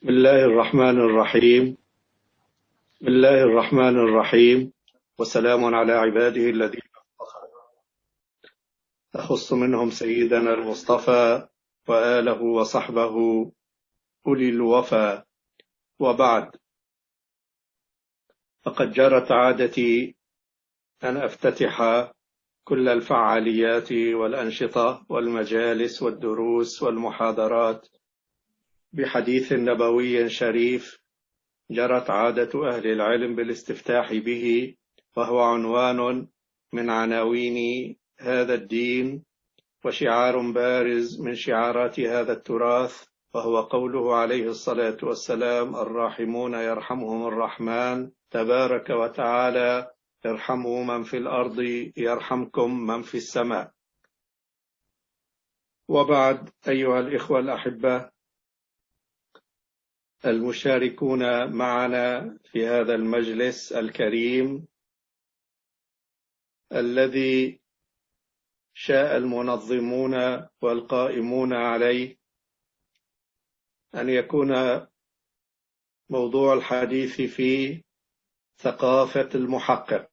بسم الله الرحمن الرحيم. بسم الله الرحمن الرحيم، وسلام على عباده الذين اصطفى، أخص منهم سيدنا المصطفى وآله وصحبه أولي الوفا، وبعد. فقد جرت عادتي أن أفتتح كل الفعاليات والأنشطة والمجالس والدروس والمحاضرات بحديث نبوي شريف جرت عادة أهل العلم بالاستفتاح به، وهو عنوان من عناوين هذا الدين وشعار بارز من شعارات هذا التراث، وهو قوله عليه الصلاة والسلام: الراحمون يرحمهم الرحمن تبارك وتعالى، ارحموا من في الأرض يرحمكم من في السماء. وبعد، أيها الإخوة الأحبة المشاركون معنا في هذا المجلس الكريم الذي شاء المنظمون والقائمون عليه أن يكون موضوع الحديث فيه ثقافة المحقق.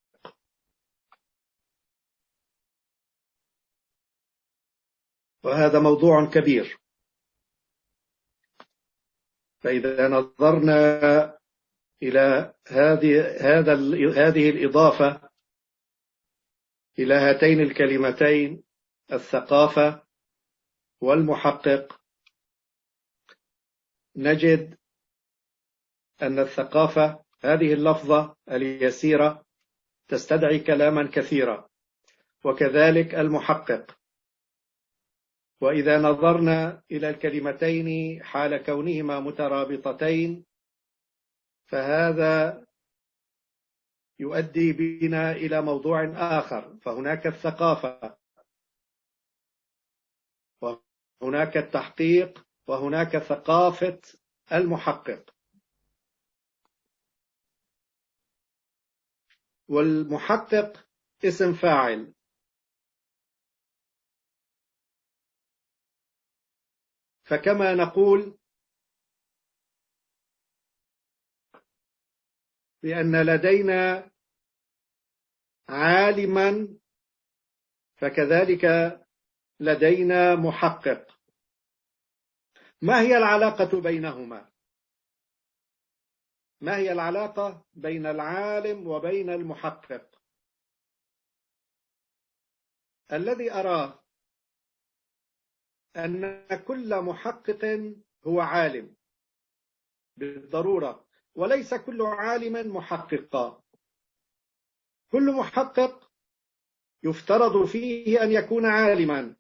وهذا موضوع كبير، فإذا نظرنا إلى هذه الإضافة إلى هاتين الكلمتين الثقافة والمحقق، نجد أن الثقافة هذه اللفظة اليسيرة تستدعي كلاما كثيرا، وكذلك المحقق. وإذا نظرنا إلى الكلمتين حال كونهما مترابطتين، فهذا يؤدي بنا إلى موضوع آخر. فهناك الثقافة، وهناك التحقيق، وهناك ثقافة المحقق. والمحقق اسم فاعل، فكما نقول بأن لدينا عالما، فكذلك لدينا محقق. ما هي العلاقة بينهما؟ ما هي العلاقة بين العالم وبين المحقق؟ الذي أراه أن كل محقق هو عالم بالضرورة، وليس كل عالم محققا. كل محقق يفترض فيه أن يكون عالما،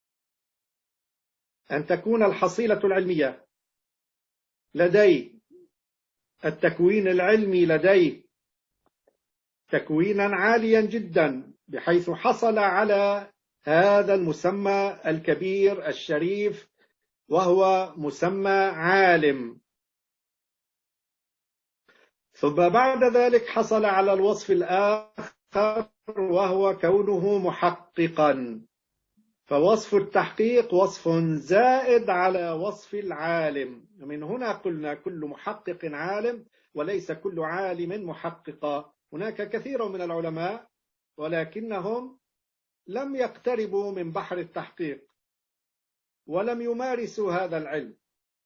أن تكون الحصيلة العلمية لديه، التكوين العلمي لديه تكوينا عاليا جدا، بحيث حصل على هذا المسمى الكبير الشريف، وهو مسمى عالم. ثم بعد ذلك حصل على الوصف الآخر، وهو كونه محققا. فوصف التحقيق وصف زائد على وصف العالم. من هنا قلنا كل محقق عالم، وليس كل عالم محققا. هناك كثير من العلماء ولكنهم لم يقتربوا من بحر التحقيق ولم يمارسوا هذا العلم.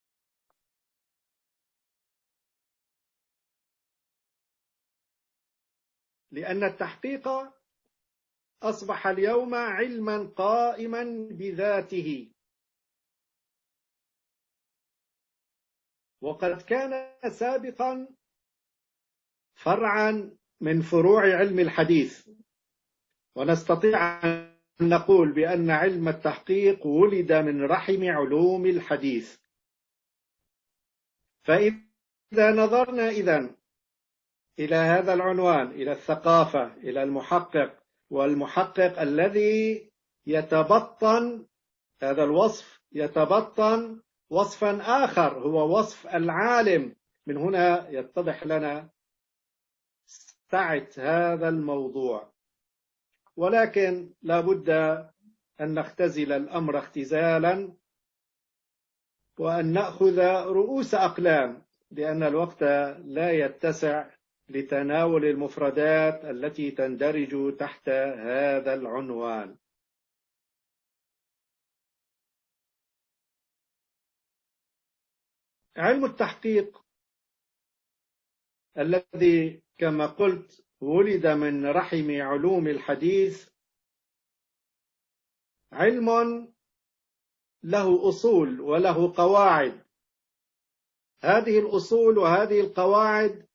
لأن التحقيق أصبح اليوم علما قائما بذاته، وقد كان سابقا فرعا من فروع علم الحديث. ونستطيع أن نقول بأن علم التحقيق ولد من رحم علوم الحديث. فإذا نظرنا إلى هذا العنوان، إلى الثقافة، إلى المحقق، والمحقق الذي يتبطن هذا الوصف، يتبطن وصفا آخر هو وصف العالم. من هنا يتضح لنا سعة هذا الموضوع. ولكن لا بد أن نختزل الأمر اختزالا وأن نأخذ رؤوس أقلام، لأن الوقت لا يتسع لتناول المفردات التي تندرج تحت هذا العنوان. علم التحقيق الذي كما قلت ولد من رحم علوم الحديث علم له أصول وله قواعد. هذه الأصول وهذه القواعد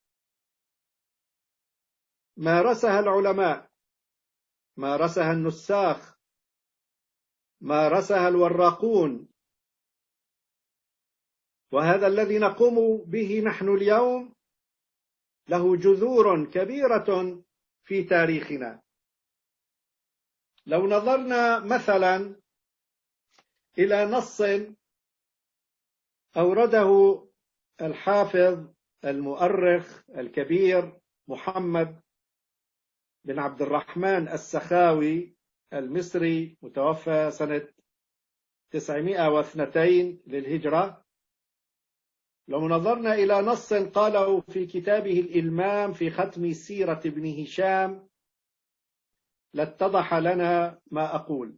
مارسها العلماء، مارسها النساخ، مارسها الوراقون، وهذا الذي نقوم به نحن اليوم له جذور كبيرة في تاريخنا. لو نظرنا مثلا إلى نص أورده الحافظ المؤرخ الكبير محمد بن عبد الرحمن السخاوي المصري، متوفى سنة 902 للهجرة. لو نظرنا إلى نص قاله في كتابه الإلمام في ختم سيرة ابن هشام لاتضح لنا ما أقول.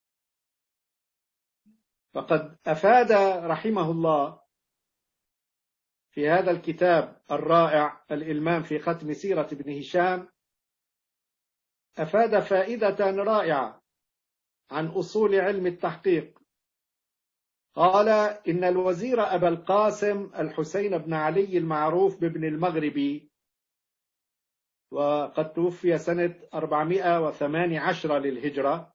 فقد أفاد رحمه الله في هذا الكتاب الرائع الإلمام في ختم سيرة ابن هشام، أفاد فائدة رائعة عن أصول علم التحقيق. قال إن الوزير أبا القاسم الحسين بن علي المعروف بابن المغربي، وقد توفي سنة 418 للهجرة،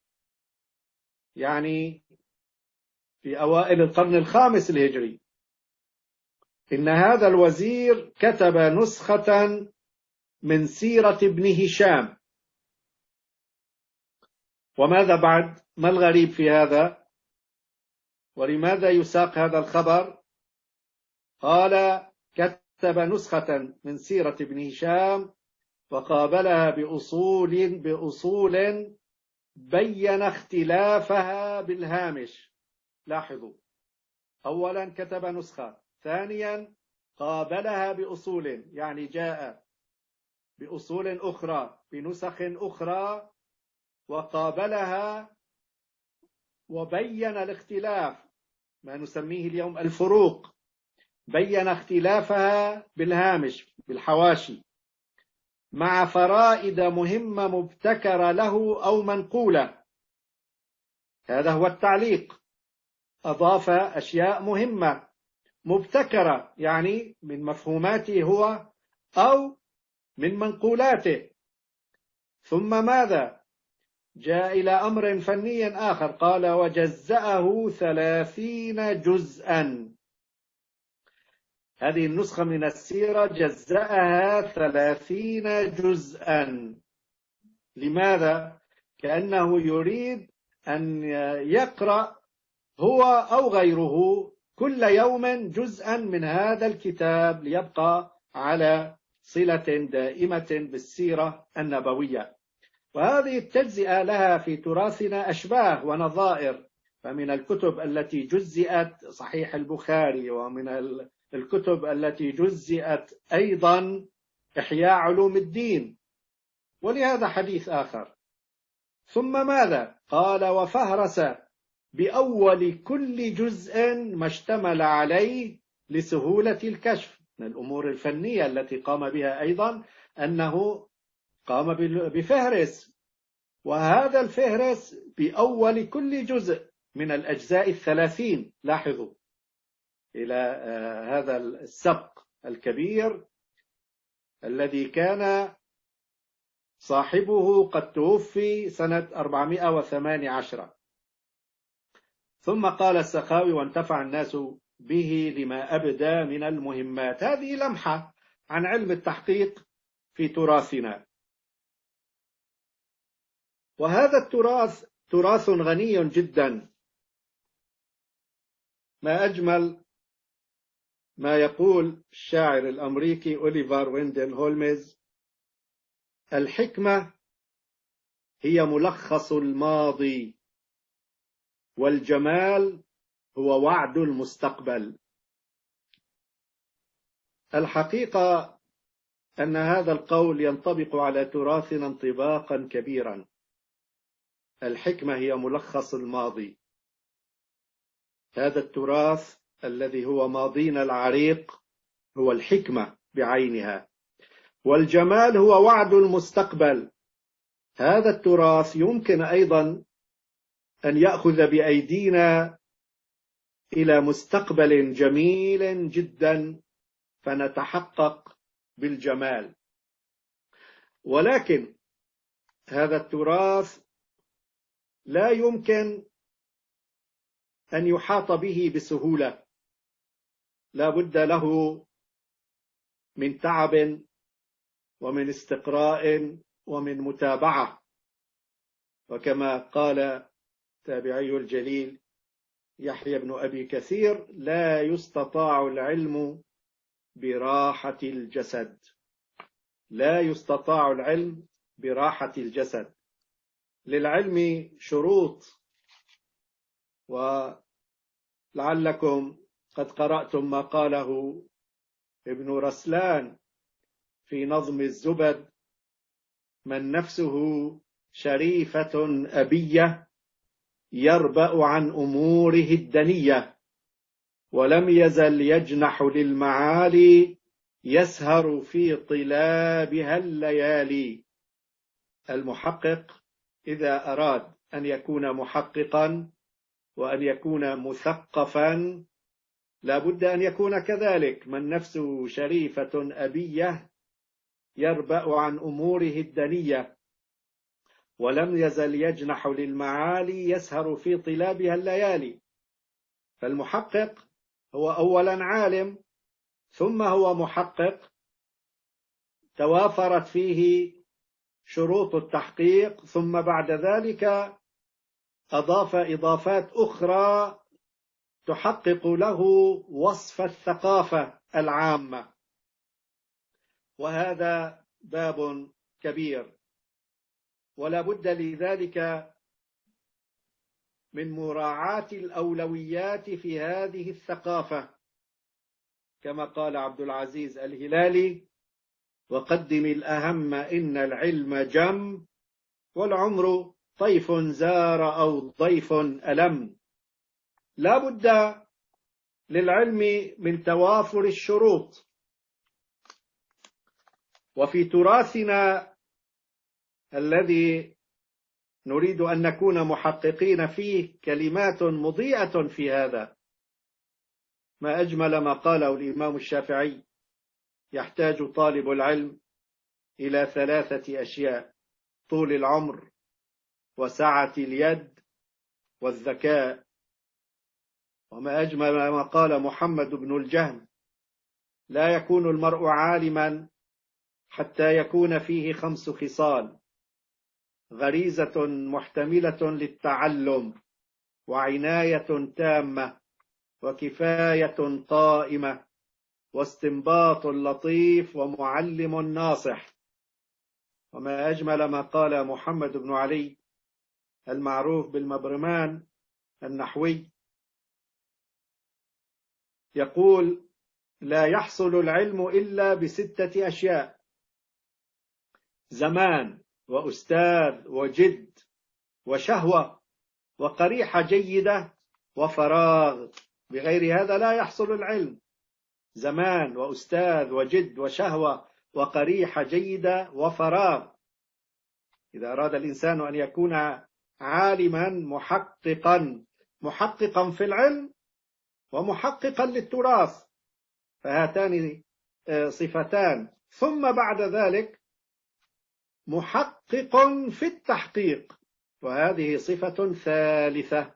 يعني في أوائل القرن الخامس الهجري، إن هذا الوزير كتب نسخة من سيرة ابن هشام. وماذا بعد؟ ما الغريب في هذا؟ ولماذا يساق هذا الخبر؟ قال كتب نسخة من سيرة ابن هشام وقابلها بأصول بين اختلافها بالهامش. لاحظوا، أولا كتب نسخة، ثانيا قابلها بأصول، يعني جاء بأصول أخرى بنسخ أخرى وقابلها وبين الاختلاف، ما نسميه اليوم الفروق، بين اختلافها بالهامش بالحواشي مع فرائد مهمة مبتكرة له أو منقولة. هذا هو التعليق، أضاف أشياء مهمة مبتكرة، يعني من مفهوماته هو أو من منقولاته. ثم ماذا؟ جاء إلى أمر فني آخر، قال وجزأه 30 جزءا. هذه النسخة من السيرة جزأها 30 جزءا. لماذا؟ كأنه يريد أن يقرأ هو أو غيره كل يوم جزءا من هذا الكتاب ليبقى على صلة دائمة بالسيرة النبوية. وهذه التجزئة لها في تراثنا أشباه ونظائر، فمن الكتب التي جزئت صحيح البخاري، ومن الكتب التي جزئت أيضا إحياء علوم الدين، ولهذا حديث آخر. ثم ماذا؟ قال وفهرس بأول كل جزء ما اشتمل عليه لسهولة الكشف. من الأمور الفنية التي قام بها أيضا أنه قام بفهرس، وهذا الفهرس بأول كل جزء من الأجزاء 30. لاحظوا إلى هذا السبق الكبير الذي كان صاحبه قد توفي سنة 418. ثم قال السخاوي وانتفع الناس به لما أبدى من المهمات. هذه لمحة عن علم التحقيق في تراثنا. وهذا التراث تراث غني جدا. ما أجمل ما يقول الشاعر الأمريكي أوليفر ويندل هولمز: الحكمة هي ملخص الماضي، والجمال هو وعد المستقبل. الحقيقة أن هذا القول ينطبق على تراثنا انطباقا كبيرا. الحكمة هي ملخص الماضي. هذا التراث الذي هو ماضينا العريق هو الحكمة بعينها، والجمال هو وعد المستقبل. هذا التراث يمكن أيضا أن يأخذ بأيدينا إلى مستقبل جميل جدا فنتحقق بالجمال. ولكن هذا التراث لا يمكن أن يحاط به بسهولة، لا بد له من تعب ومن استقراء ومن متابعة. وكما قال تابعي الجليل يحيى بن أبي كثير: لا يستطاع العلم براحة الجسد. لا يستطاع العلم براحة الجسد. للعلم شروط، ولعلكم قد قرأتم ما قاله ابن رسلان في نظم الزبد: من نفسه شريفة أبية يربأ عن أموره الدنية، ولم يزل يجنح للمعالي يسهر في طلابها الليالي. المحقق إذا أراد أن يكون محققا وأن يكون مثقفا لا بد أن يكون كذلك. من نفسه شريفة أبية يربأ عن أموره الدنية، ولم يزل يجنح للمعالي يسهر في طلابها الليالي. فالمحقق هو أولا عالم، ثم هو محقق توافرت فيه شروط التحقيق، ثم بعد ذلك أضاف إضافات أخرى تحقق له وصف الثقافة العامة. وهذا باب كبير، ولا بد لذلك من مراعاة الأولويات في هذه الثقافة، كما قال عبد العزيز الهلالي: وقدم الأهم إن العلم جم، والعمر طيف زار أو ضيف ألم. لا بد للعلم من توافر الشروط. وفي تراثنا الذي نريد أن نكون محققين فيه كلمات مضيئة في هذا. ما أجمل ما قاله الإمام الشافعي: يحتاج طالب العلم إلى 3 أشياء: طول العمر، وسعة اليد، والذكاء. وما أجمل ما قال محمد بن الجهم: لا يكون المرء عالما حتى يكون فيه 5 خصال: غريزة محتملة للتعلم، وعناية تامة، وكفاية قائمة، واستنباط لطيف، ومعلم ناصح. وما أجمل ما قال محمد بن علي المعروف بالمبرمان النحوي، يقول: لا يحصل العلم إلا ب6 أشياء: زمان، وأستاذ، وجد، وشهوة، وقريحة جيدة، وفراغ. بغير هذا لا يحصل العلم. زمان، وأستاذ، وجد، وشهوة، وقريحة جيدة، وفراغ. إذا أراد الإنسان أن يكون عالما محققا في العلم ومحققا للتراث، فهاتان صفتان. ثم بعد ذلك محقق في التحقيق، وهذه صفة ثالثة.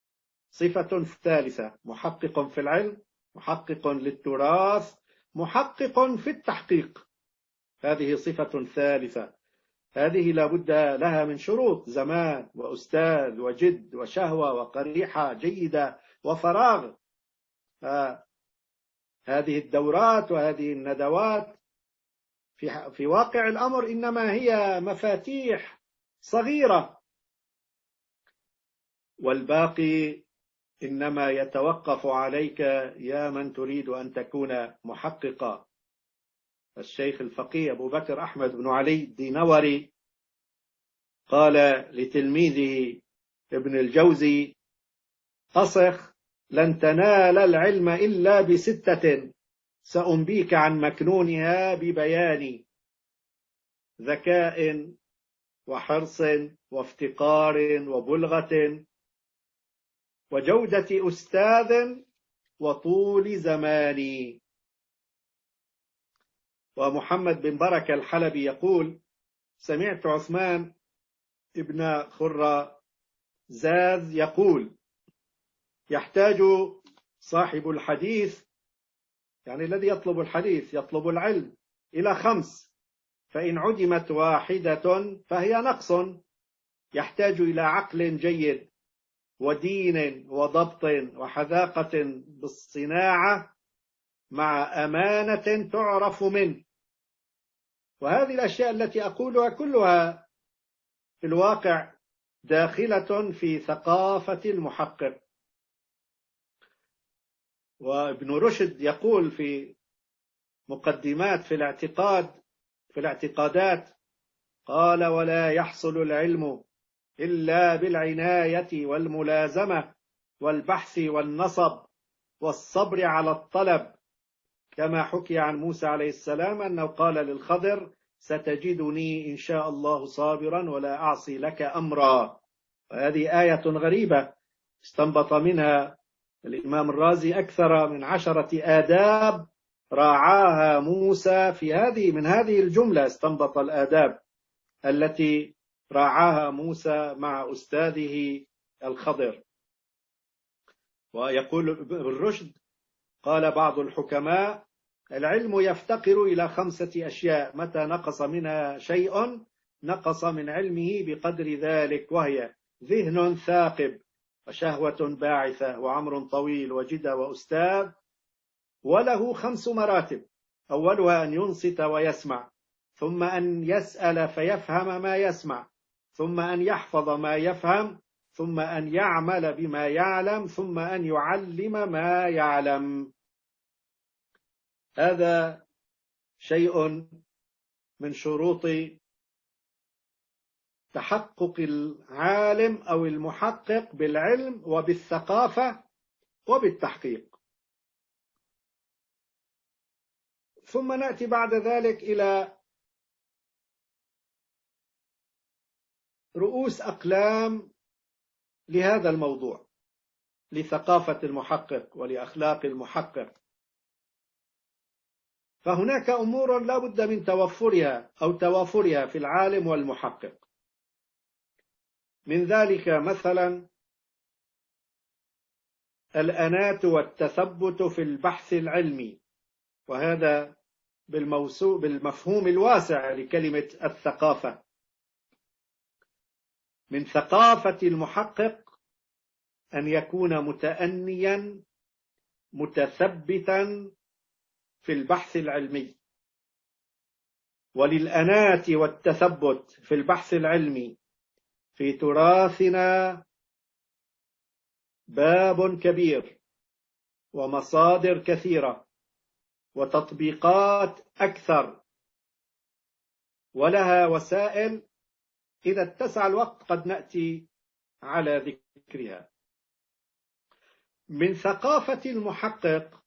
محقق في العلم، محقق للتراث، محقق في التحقيق. هذه صفة ثالثة. هذه لا بد لها من شروط: زمان، وأستاذ، وجد، وشهوة، وقريحة جيدة، وفراغ. هذه الدورات وهذه الندوات في واقع الأمر إنما هي مفاتيح صغيرة، والباقي إنما يتوقف عليك يا من تريد أن تكون محققا. الشيخ الفقيه أبو بكر أحمد بن علي الدينوري قال لتلميذه ابن الجوزي: أصخ، لن تنال العلم إلا بستة سأنبيك عن مكنونها ببيان: ذكاء، وحرص، وافتقار، وبلغة، وجودة أستاذ، وطول زمان. ومحمد بن بركة الحلبي يقول: سمعت عثمان ابن خرزاز يقول: يحتاج صاحب الحديث، يعني الذي يطلب الحديث يطلب العلم، إلى 5، فإن عدمت واحدة فهي نقص. يحتاج إلى عقل جيد، ودين، وضبط، وحذاقة بالصناعة، مع أمانة تعرف منه. وهذه الأشياء التي أقولها كلها في الواقع داخلة في ثقافة المحقق. وابن رشد يقول في مقدمات في الاعتقادات، قال: ولا يحصل العلم إلا بالعناية والملازمة والبحث والنصب والصبر على الطلب، كما حكي عن موسى عليه السلام أنه قال للخضر: ستجدني إن شاء الله صابرا ولا أعصي لك أمرا. وهذه آية غريبة استنبط منها الإمام الرازي أكثر من 10 آداب راعاها موسى من هذه الجملة استنبط الآداب التي راعاها موسى مع أستاذه الخضر. ويقول ابن رشد: قال بعض الحكماء: العلم يفتقر إلى 5 أشياء، متى نقص منها شيء نقص من علمه بقدر ذلك، وهي ذهن ثاقب، وشهوة باعثة، وعمر طويل، وجدة، وأستاذ. وله 5 مراتب: أولها أن ينصت ويسمع، ثم أن يسأل فيفهم ما يسمع، ثم أن يحفظ ما يفهم، ثم أن يعمل بما يعلم، ثم أن يعلم ما يعلم. هذا شيء من شروط تحقق العالم أو المحقق بالعلم وبالثقافة وبالتحقيق. ثم نأتي بعد ذلك إلى رؤوس أقلام لهذا الموضوع، لثقافة المحقق ولأخلاق المحقق. فهناك أمور لا بد من توفرها أو توافرها في العالم والمحقق. من ذلك مثلا الأناة والتثبت في البحث العلمي، وهذا بالمفهوم الواسع لكلمة الثقافة. من ثقافة المحقق أن يكون متأنيا متثبتا في البحث العلمي. وللأناة والتثبت في البحث العلمي في تراثنا باب كبير، ومصادر كثيرة، وتطبيقات أكثر، ولها وسائل إذا اتسع الوقت قد نأتي على ذكرها. من ثقافة المحقق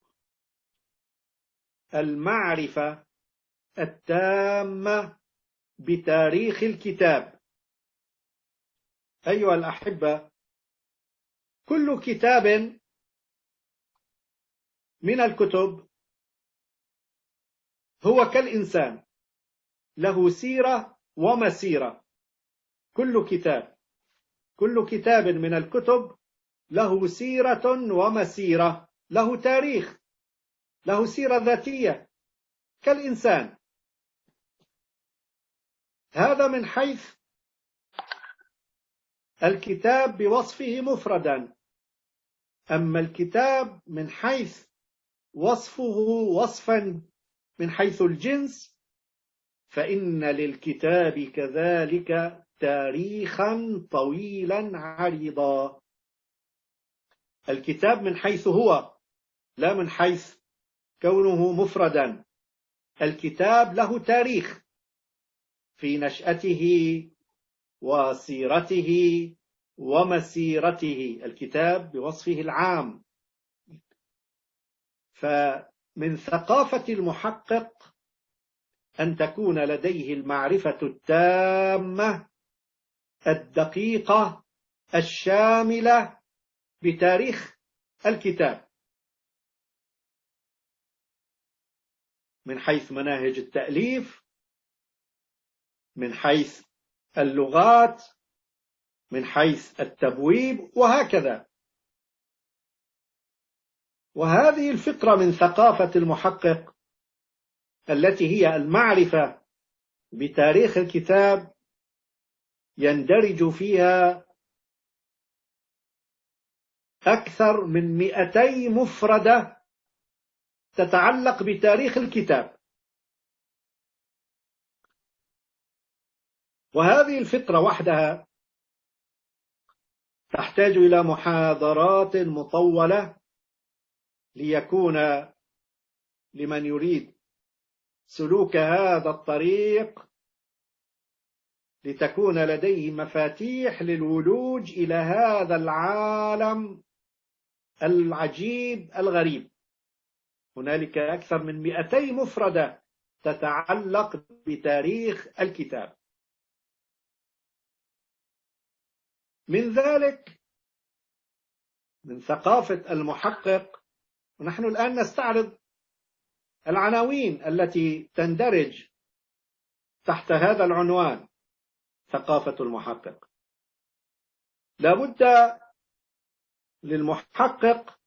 المعرفة التامة بتاريخ الكتاب. أيها الأحبة، كل كتاب من الكتب هو كالإنسان، له سيرة ومسيرة. كل كتاب من الكتب له سيرة ومسيرة، له تاريخ، له سيرة ذاتية كالإنسان. هذا من حيث الكتاب بوصفه مفردا. أما الكتاب من حيث وصفه وصفا من حيث الجنس، فإن للكتاب كذلك تاريخا طويلا عريضا. الكتاب من حيث هو، لا من حيث كونه مفردا. الكتاب له تاريخ في نشأته وسيرته ومسيرته، الكتاب بوصفه العام. فمن ثقافة المحقق أن تكون لديه المعرفة التامة الدقيقة الشاملة بتاريخ الكتاب، من حيث مناهج التأليف، من حيث اللغات، من حيث التبويب، وهكذا. وهذه الفكرة من ثقافة المحقق التي هي المعرفة بتاريخ الكتاب يندرج فيها أكثر من 200 مفردة تتعلق بتاريخ الكتاب. وهذه الفكرة وحدها تحتاج إلى محاضرات مطولة ليكون لمن يريد سلوك هذا الطريق لتكون لديه مفاتيح للولوج إلى هذا العالم العجيب الغريب. هنالك أكثر من 200 مفردة تتعلق بتاريخ الكتاب. من ذلك، من ثقافة المحقق، ونحن الآن نستعرض العناوين التي تندرج تحت هذا العنوان ثقافة المحقق. لابد للمحقق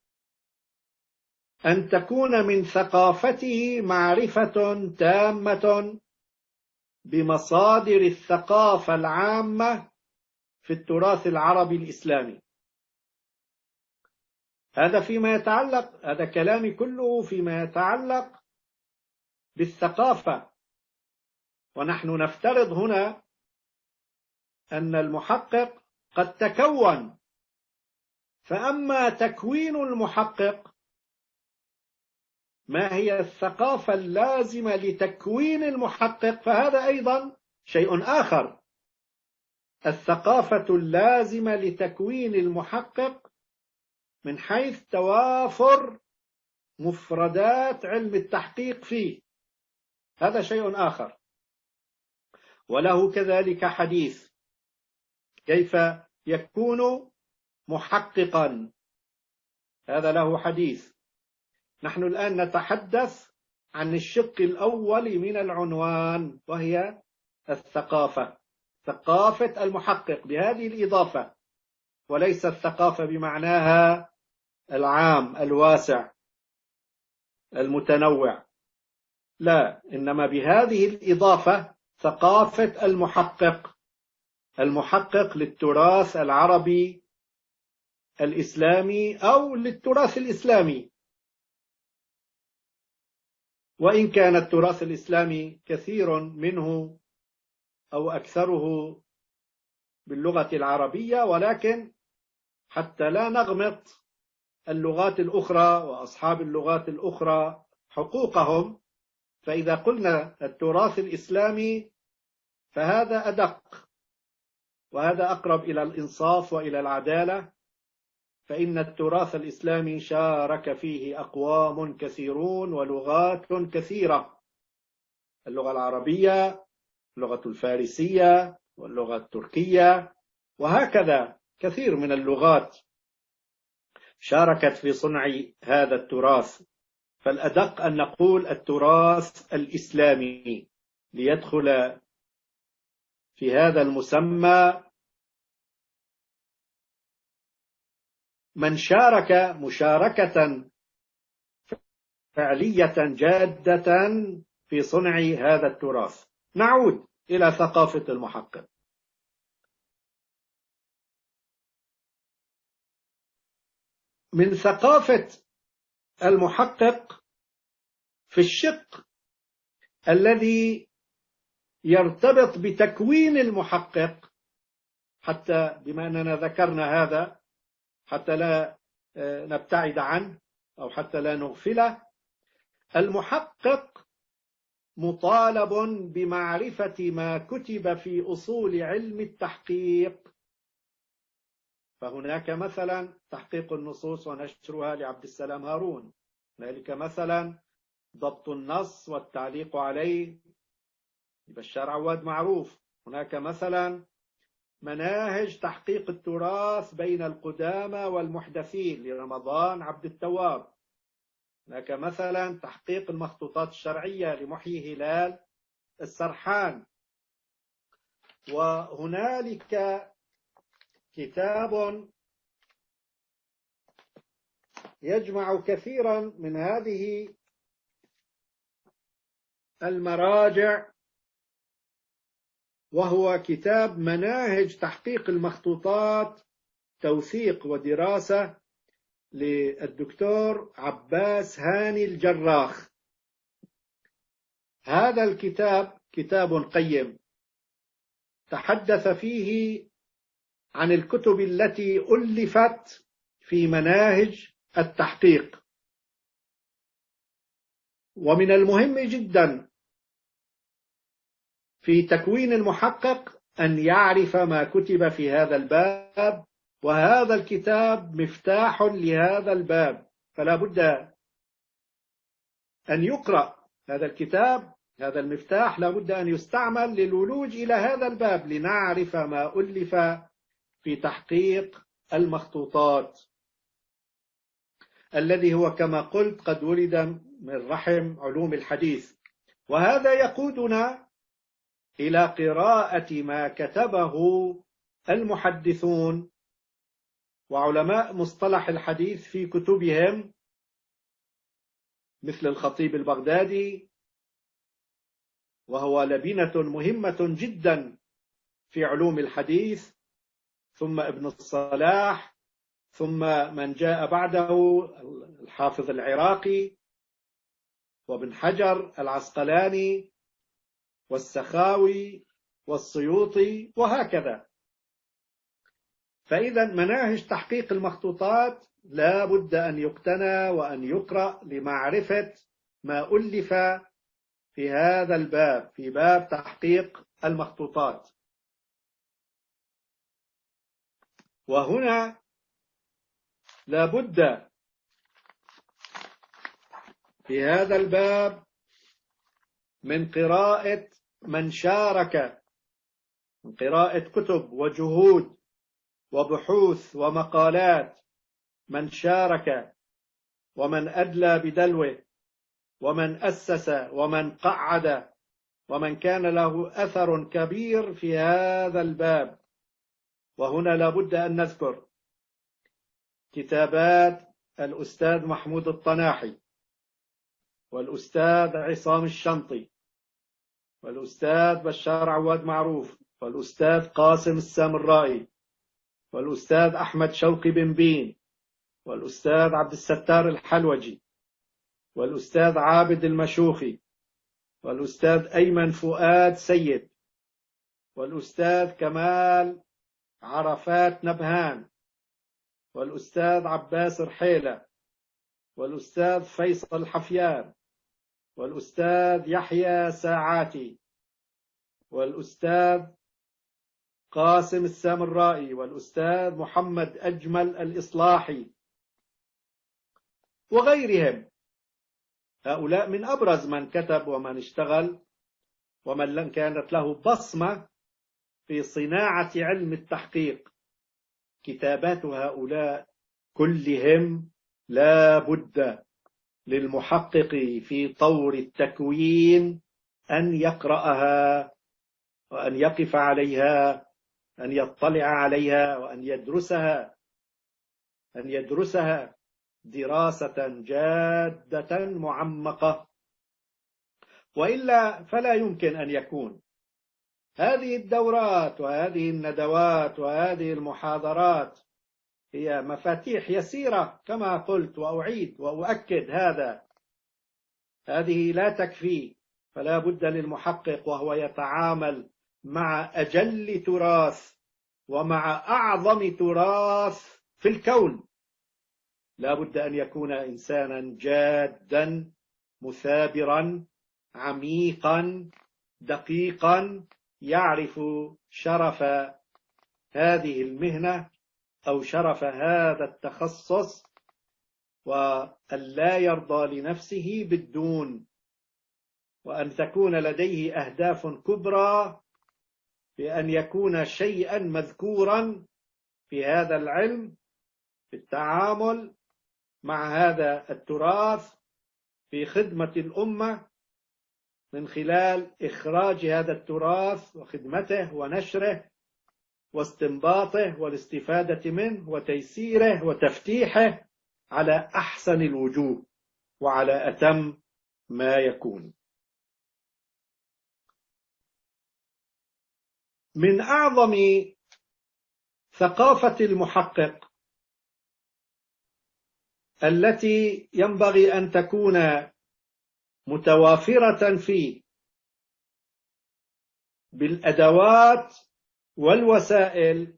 أن تكون من ثقافته معرفة تامة بمصادر الثقافة العامة في التراث العربي الإسلامي. هذا كلامي كله فيما يتعلق بالثقافة. ونحن نفترض هنا أن المحقق قد تكون، فأما تكوين المحقق، ما هي الثقافة اللازمة لتكوين المحقق، فهذا أيضا شيء آخر. الثقافة اللازمة لتكوين المحقق من حيث توافر مفردات علم التحقيق فيه، هذا شيء آخر. وله كذلك حديث كيف يكون محققا، هذا له حديث. نحن الآن نتحدث عن الشق الأول من العنوان، وهي الثقافة، ثقافة المحقق بهذه الإضافة، وليس الثقافة بمعناها العام الواسع المتنوع، لا، إنما بهذه الإضافة ثقافة المحقق، المحقق للتراث العربي الإسلامي أو للتراث الإسلامي. وإن كان التراث الإسلامي كثير منه أو أكثره باللغة العربية، ولكن حتى لا نغمط اللغات الأخرى وأصحاب اللغات الأخرى حقوقهم، فإذا قلنا التراث الإسلامي فهذا أدق، وهذا أقرب إلى الإنصاف وإلى العدالة، فإن التراث الإسلامي شارك فيه أقوام كثيرون ولغات كثيرة، اللغة العربية، اللغة الفارسية، واللغة التركية، وهكذا كثير من اللغات شاركت في صنع هذا التراث. فالأدق أن نقول التراث الإسلامي ليدخل في هذا المسمى من شارك مشاركة فعلية جادة في صنع هذا التراث. نعود إلى ثقافة المحقق. من ثقافة المحقق في الشق الذي يرتبط بتكوين المحقق، حتى بما أننا ذكرنا هذا حتى لا نبتعد عنه أو حتى لا نغفله. المحقق مطالب بمعرفة ما كتب في أصول علم التحقيق. فهناك مثلا تحقيق النصوص ونشرها لعبد السلام هارون، هنالك مثلا ضبط النص والتعليق عليه بشار عواد معروف، هناك مثلا مناهج تحقيق التراث بين القدامى والمحدثين لرمضان عبد التواب، هناك مثلا تحقيق المخطوطات الشرعية لمحيي هلال السرحان، وهنالك كتاب يجمع كثيرا من هذه المراجع، وهو كتاب مناهج تحقيق المخطوطات توثيق ودراسة للدكتور عباس هاني الجراخ. هذا الكتاب كتاب قيم، تحدث فيه عن الكتب التي ألفت في مناهج التحقيق. ومن المهم جدا في تكوين المحقق أن يعرف ما كتب في هذا الباب، وهذا الكتاب مفتاح لهذا الباب، فلا بد أن يقرأ هذا الكتاب. هذا المفتاح لا بد أن يستعمل للولوج إلى هذا الباب لنعرف ما ألف في تحقيق المخطوطات، الذي هو كما قلت قد ولد من رحم علوم الحديث. وهذا يقودنا إلى قراءة ما كتبه المحدثون وعلماء مصطلح الحديث في كتبهم، مثل الخطيب البغدادي، وهو لبنة مهمة جدا في علوم الحديث، ثم ابن الصلاح، ثم من جاء بعده الحافظ العراقي، وابن حجر العسقلاني، والسخاوي، والسيوطي، وهكذا. فإذا مناهج تحقيق المخطوطات لا بد أن يقتنى وأن يقرأ لمعرفة ما ألف في هذا الباب، في باب تحقيق المخطوطات. وهنا لا بد في هذا الباب من قراءة من شارك، من قراءة كتب وجهود وبحوث ومقالات من شارك ومن أدلى بدلوه ومن أسس ومن قعد ومن كان له أثر كبير في هذا الباب. وهنا لابد أن نذكر كتابات الأستاذ محمود الطناحي، والأستاذ عصام الشنطي، والأستاذ بشار عواد معروف، والأستاذ قاسم السامرائي، والأستاذ أحمد شوقي بن بين، والأستاذ عبد الستار الحلوجي، والأستاذ عابد المشوخي، والأستاذ أيمن فؤاد سيد، والأستاذ كمال عرفات نبهان، والأستاذ عباس رحيلة، والأستاذ فيصل حفيان، والأستاذ يحيى ساعاتي، والأستاذ قاسم السامرائي، والأستاذ محمد أجمل الإصلاحي، وغيرهم. هؤلاء من أبرز من كتب ومن اشتغل ومن كانت له بصمة في صناعة علم التحقيق. كتابات هؤلاء كلهم لا بد للمحقق في طور التكوين أن يقرأها وأن يقف عليها، أن يطلع عليها، وأن يدرسها دراسة جادة معمقة، وإلا فلا يمكن أن يكون. هذه الدورات وهذه الندوات وهذه المحاضرات هي مفاتيح يسيرة كما قلت، وأعيد وأؤكد هذه لا تكفي، فلا بد للمحقق وهو يتعامل مع أجل تراث ومع أعظم تراث في الكون، لا بد أن يكون إنسانا جادا مثابرا عميقا دقيقا، يعرف شرف هذه المهنة أو شرف هذا التخصص، وأن لا يرضى لنفسه بالدون، وأن تكون لديه أهداف كبرى بأن يكون شيئا مذكورا في هذا العلم، في التعامل مع هذا التراث، في خدمة الأمة من خلال إخراج هذا التراث وخدمته ونشره واستنباطه والاستفادة منه وتيسيره وتفتيحه على أحسن الوجوه وعلى أتم ما يكون. من أعظم ثقافة المحقق التي ينبغي أن تكون متوافرة فيه بالأدوات والوسائل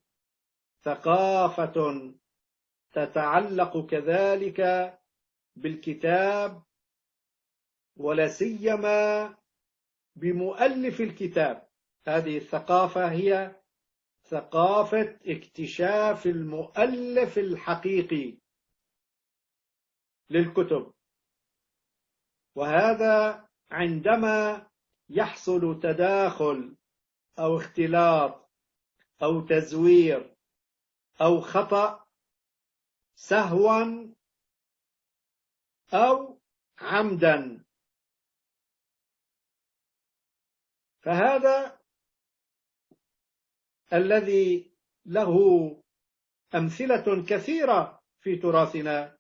ثقافة تتعلق كذلك بالكتاب، ولا سيما بمؤلف الكتاب. هذه الثقافة هي ثقافة اكتشاف المؤلف الحقيقي للكتب، وهذا عندما يحصل تداخل أو اختلاط أو تزوير أو خطأ سهوا أو عمدا، فهذا الذي له أمثلة كثيرة في تراثنا،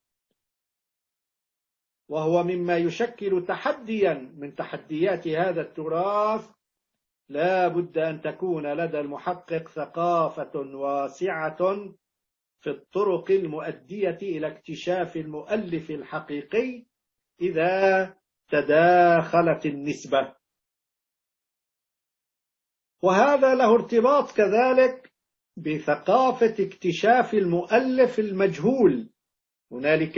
وهو مما يشكل تحديا من تحديات هذا التراث. لا بد أن تكون لدى المحقق ثقافة واسعة في الطرق المؤدية إلى اكتشاف المؤلف الحقيقي إذا تداخلت النسبة، وهذا له ارتباط كذلك بثقافة اكتشاف المؤلف المجهول. هنالك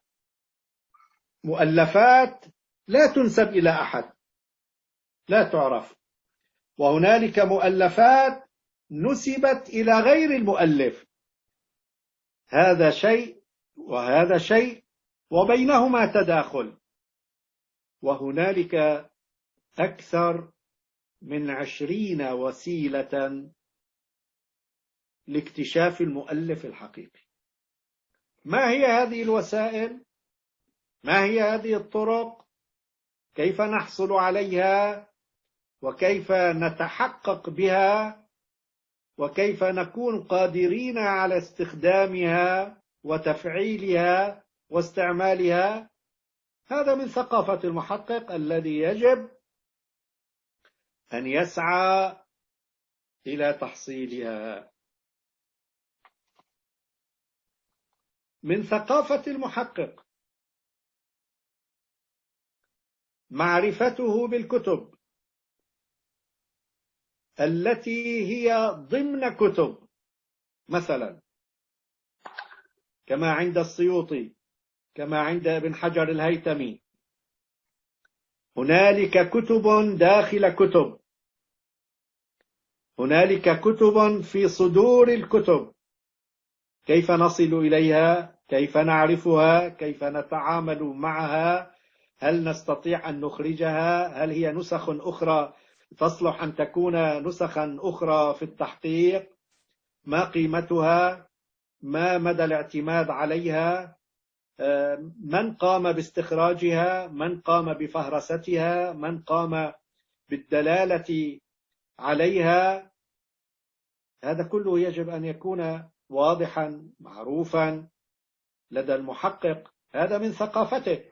مؤلفات لا تنسب إلى أحد، لا تعرف، وهنالك مؤلفات نسبت إلى غير المؤلف، هذا شيء وهذا شيء وبينهما تداخل. وهنالك أكثر من 20 وسيلة لاكتشاف المؤلف الحقيقي. ما هي هذه الوسائل؟ ما هي هذه الطرق؟ كيف نحصل عليها؟ وكيف نتحقق بها؟ وكيف نكون قادرين على استخدامها وتفعيلها واستعمالها؟ هذا من ثقافة المحقق الذي يجب أن يسعى إلى تحصيلها. من ثقافة المحقق معرفته بالكتب التي هي ضمن كتب، مثلا كما عند السيوطي، كما عند ابن حجر الهيثمي، هنالك كتب داخل كتب، هنالك كتب في صدور الكتب. كيف نصل إليها؟ كيف نعرفها؟ كيف نتعامل معها؟ هل نستطيع أن نخرجها؟ هل هي نسخ أخرى تصلح أن تكون نسخا أخرى في التحقيق؟ ما قيمتها؟ ما مدى الاعتماد عليها؟ من قام باستخراجها؟ من قام بفهرستها؟ من قام بالدلالة عليها؟ هذا كله يجب أن يكون واضحا معروفا لدى المحقق. هذا من ثقافته.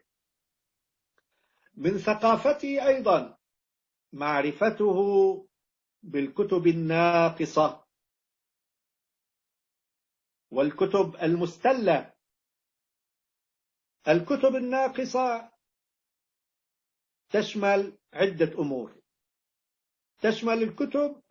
من ثقافتي أيضا معرفته بالكتب الناقصة والكتب المستلة. الكتب الناقصة تشمل عدة أمور، تشمل الكتب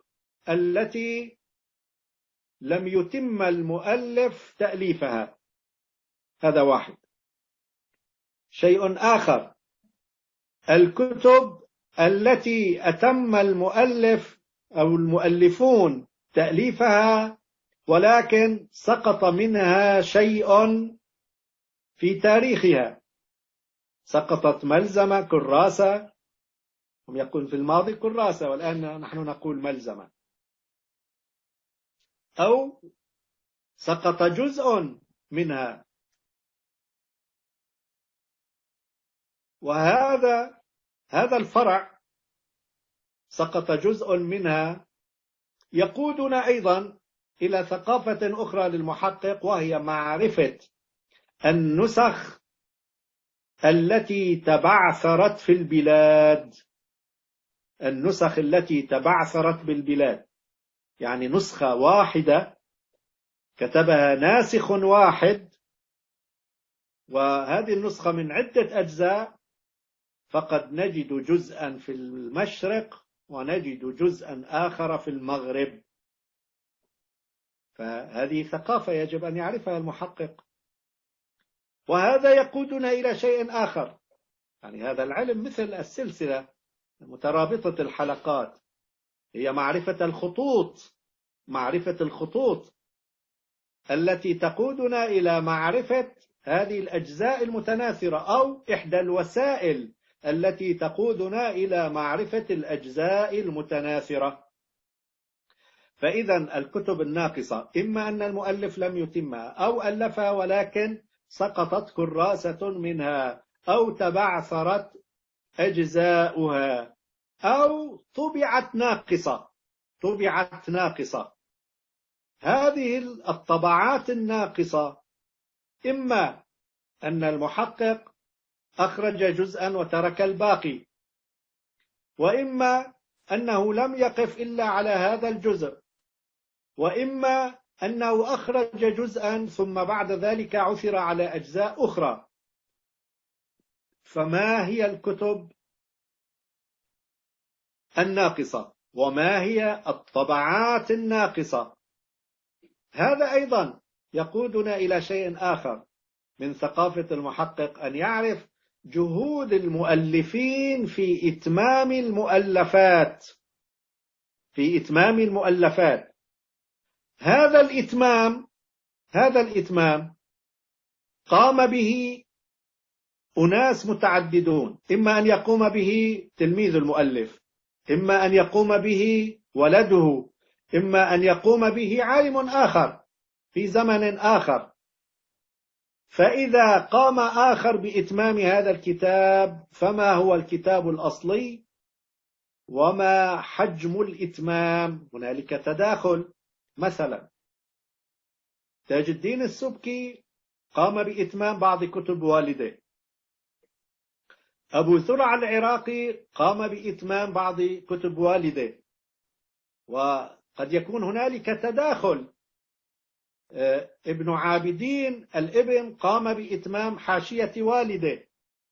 التي لم يتم المؤلف تأليفها، هذا واحد. شيء آخر، الكتب التي أتم المؤلف أو المؤلفون تأليفها ولكن سقط منها شيء في تاريخها، سقطت ملزمة، كراسة، هم يقول في الماضي كراسة والآن نحن نقول ملزمة، أو سقط جزء منها. هذا الفرع سقط جزء منها يقودنا أيضا إلى ثقافة أخرى للمحقق، وهي معرفة النسخ التي تبعثرت في البلاد. النسخ التي تبعثرت بالبلاد، يعني نسخة واحدة كتبها ناسخ واحد، وهذه النسخة من عدة أجزاء، فقد نجد جزءا في المشرق ونجد جزءا آخر في المغرب. فهذه ثقافة يجب أن يعرفها المحقق. وهذا يقودنا إلى شيء آخر، يعني هذا العلم مثل السلسلة مترابطة الحلقات، هي معرفة الخطوط، معرفة الخطوط التي تقودنا إلى معرفة هذه الأجزاء المتناثرة، أو إحدى الوسائل التي تقودنا إلى معرفة الأجزاء المتناثرة. فإذا الكتب الناقصة إما أن المؤلف لم يتمها، أو ألفها ولكن سقطت كراسة منها، أو تبعثرت أجزاؤها، أو طبعت ناقصة. هذه الطبعات الناقصة إما أن المحقق أخرج جزءا وترك الباقي، وإما أنه لم يقف إلا على هذا الجزء، وإما أنه أخرج جزءا ثم بعد ذلك عثر على أجزاء أخرى. فما هي الكتب الناقصة؟ وما هي الطبعات الناقصة؟ هذا أيضا يقودنا إلى شيء آخر من ثقافة المحقق، أن يعرف جهود المؤلفين في إتمام المؤلفات. هذا الإتمام قام به أناس متعددون، إما أن يقوم به تلميذ المؤلف، إما أن يقوم به ولده، إما أن يقوم به عالم آخر في زمن آخر. فإذا قام آخر بإتمام هذا الكتاب، فما هو الكتاب الأصلي وما حجم الإتمام؟ هنالك تداخل. مثلا تاج الدين السبكي قام بإتمام بعض كتب والده، أبو ثرع العراقي قام بإتمام بعض كتب والده، وقد يكون هنالك تداخل. ابن عابدين الابن قام بإتمام حاشية والده،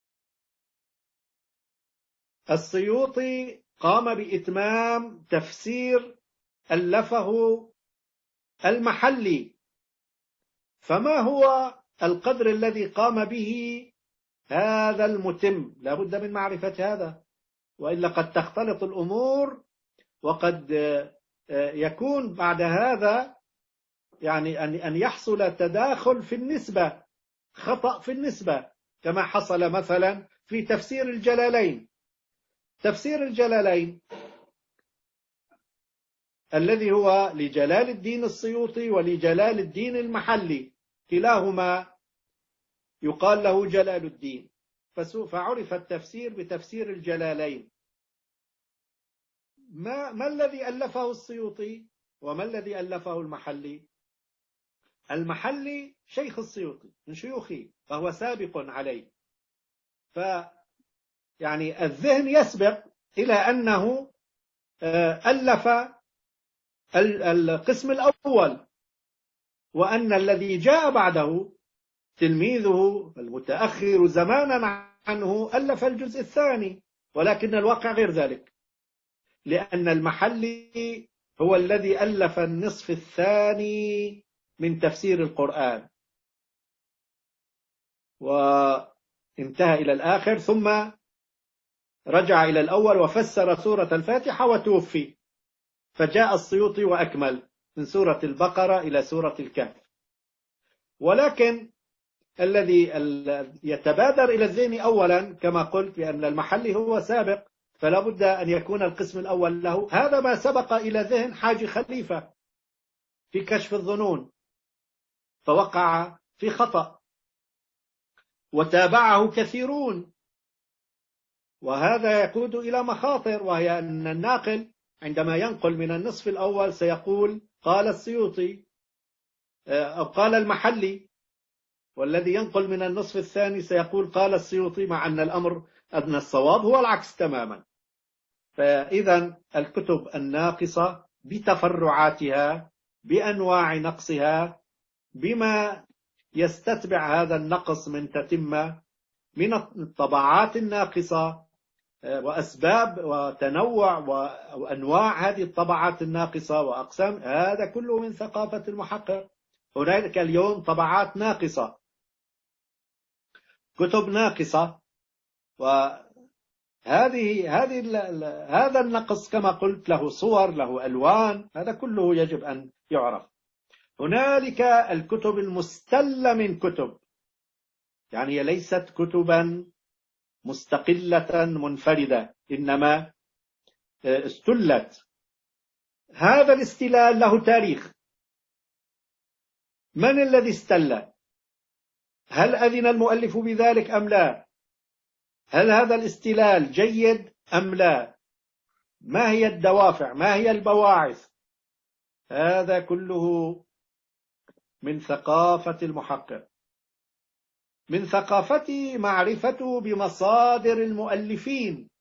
السيوطي قام بإتمام تفسير ألفه المحلي. فما هو القدر الذي قام به هذا المتم؟ لا بد من معرفة هذا، وإلا قد تختلط الأمور، وقد يكون بعد هذا يعني أن يحصل تداخل في النسبة، خطأ في النسبة، كما حصل مثلا في تفسير الجلالين. تفسير الجلالين الذي هو لجلال الدين السيوطي ولجلال الدين المحلي، كلاهما يقال له جلال الدين، فعرف التفسير بتفسير الجلالين. ما الذي ألفه السيوطي وما الذي ألفه المحلي؟ المحلي شيخ السيوطي من شيوخه، فهو سابق عليه، يعني الذهن يسبق إلى أنه ألف القسم الأول، وأن الذي جاء بعده تلميذه المتأخر زمانا عنه ألف الجزء الثاني، ولكن الواقع غير ذلك، لأن المحلي هو الذي ألف النصف الثاني من تفسير القرآن، وانتهى إلى الآخر، ثم رجع إلى الأول وفسر سورة الفاتحة وتوفي، فجاء السيوطي وأكمل من سورة البقرة إلى سورة الكهف. ولكن الذي يتبادر إلى الذهن أولا كما قلت بأن المحلي هو سابق، فلا بد أن يكون القسم الأول له. هذا ما سبق إلى ذهن حاجي خليفة في كشف الظنون، فوقع في خطأ وتابعه كثيرون، وهذا يقود إلى مخاطر، وهي أن الناقل عندما ينقل من النصف الأول سيقول قال السيوطي أو قال المحلي، والذي ينقل من النصف الثاني سيقول قال السيوطي، مع أن الأمر أن الصواب هو العكس تماما. فإذا الكتب الناقصة بتفرعاتها بأنواع نقصها بما يستتبع هذا النقص من تتمة من الطبعات الناقصة وأسباب وتنوع وأنواع هذه الطبعات الناقصة وأقسام، هذا كله من ثقافة المحقق. هناك اليوم طبعات ناقصة، كتب ناقصة، هذا النقص كما قلت له صور، له ألوان، هذا كله يجب أن يعرف. هنالك الكتب المستلة من كتب، يعني هي ليست كتبا مستقلة منفردة، إنما استلت. هذا الاستلال له تاريخ. من الذي استل؟ هل أذن المؤلف بذلك أم لا؟ هل هذا الاستلال جيد أم لا؟ ما هي الدوافع؟ ما هي البواعث؟ هذا كله من ثقافة المحقق، من ثقافته معرفته بمصادر المؤلفين،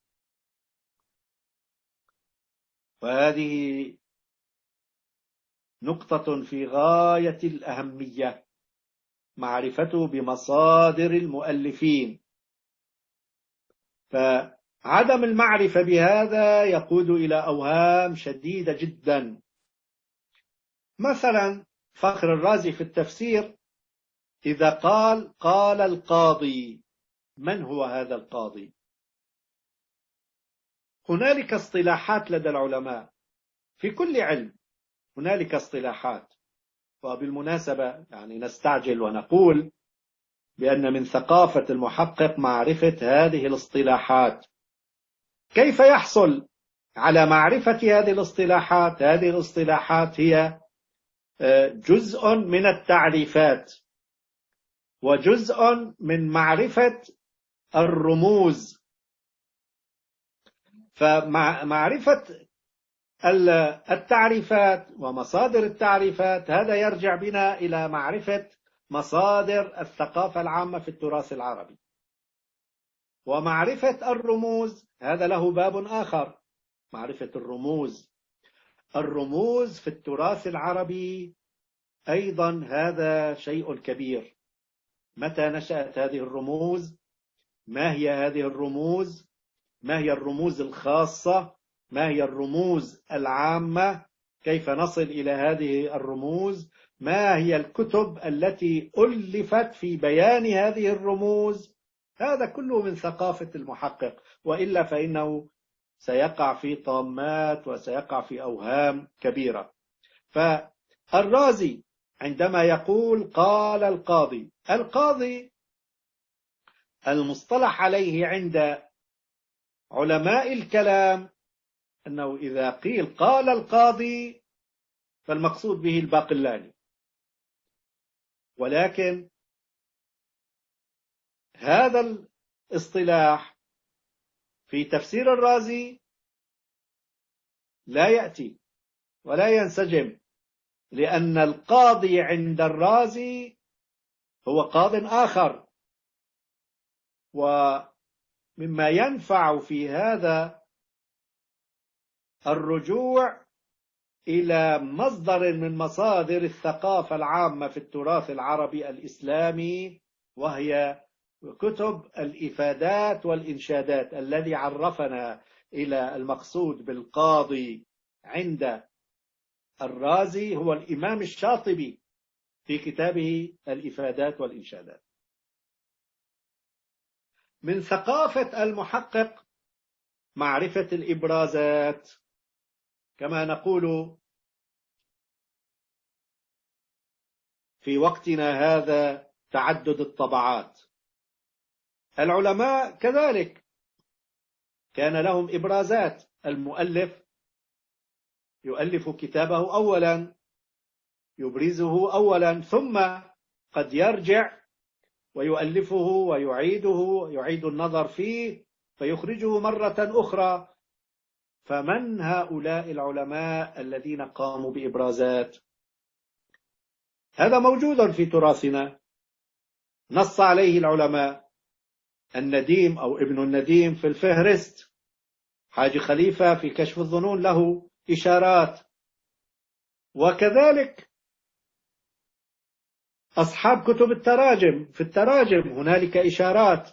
وهذه نقطة في غاية الأهمية، معرفته بمصادر المؤلفين. فعدم المعرفة بهذا يقود إلى أوهام شديدة جدا. مثلا فخر الرازي في التفسير إذا قال القاضي، من هو هذا القاضي؟ هنالك اصطلاحات لدى العلماء في كل علم، هنالك اصطلاحات. وبالمناسبة يعني نستعجل ونقول بأن من ثقافة المحقق معرفة هذه الاصطلاحات. كيف يحصل على معرفة هذه الاصطلاحات؟ هذه الاصطلاحات هي جزء من التعريفات وجزء من معرفة الرموز. فمعرفة التعريفات ومصادر التعريفات هذا يرجع بنا إلى معرفة مصادر الثقافة العامة في التراث العربي. ومعرفة الرموز هذا له باب آخر، معرفة الرموز في التراث العربي أيضا هذا شيء كبير. متى نشأت هذه الرموز؟ ما هي هذه الرموز؟ ما هي الرموز الخاصة؟ ما هي الرموز العامة؟ كيف نصل إلى هذه الرموز؟ ما هي الكتب التي ألفت في بيان هذه الرموز؟ هذا كله من ثقافة المحقق، وإلا فإنه سيقع في طامات وسيقع في أوهام كبيرة. فالرازي عندما يقول قال القاضي المصطلح عليه عند علماء الكلام أنه إذا قيل قال القاضي فالمقصود به الباقلاني، ولكن هذا الاصطلاح في تفسير الرازي لا يأتي ولا ينسجم، لأن القاضي عند الرازي هو قاض آخر. ومما ينفع في هذا الرجوع إلى مصدر من مصادر الثقافة العامة في التراث العربي الإسلامي، وهي كتب الإفادات والإنشادات. الذي عرفنا إلى المقصود بالقاضي عند الرازي هو الإمام الشاطبي في كتابه الإفادات والإنشادات. من ثقافة المحقق معرفة الإبرازات، كما نقول في وقتنا هذا تعدد الطبعات. العلماء كذلك كان لهم إبرازات. المؤلف يؤلف كتابه أولا، يبرزه أولا، ثم قد يرجع ويؤلفه ويعيده، يعيد النظر فيه فيخرجه مرة أخرى. فمن هؤلاء العلماء الذين قاموا بإبرازات؟ هذا موجود في تراثنا، نص عليه العلماء. النديم أو ابن النديم في الفهرست، حاج خليفة في كشف الظنون له إشارات، وكذلك أصحاب كتب التراجم، في التراجم هنالك إشارات.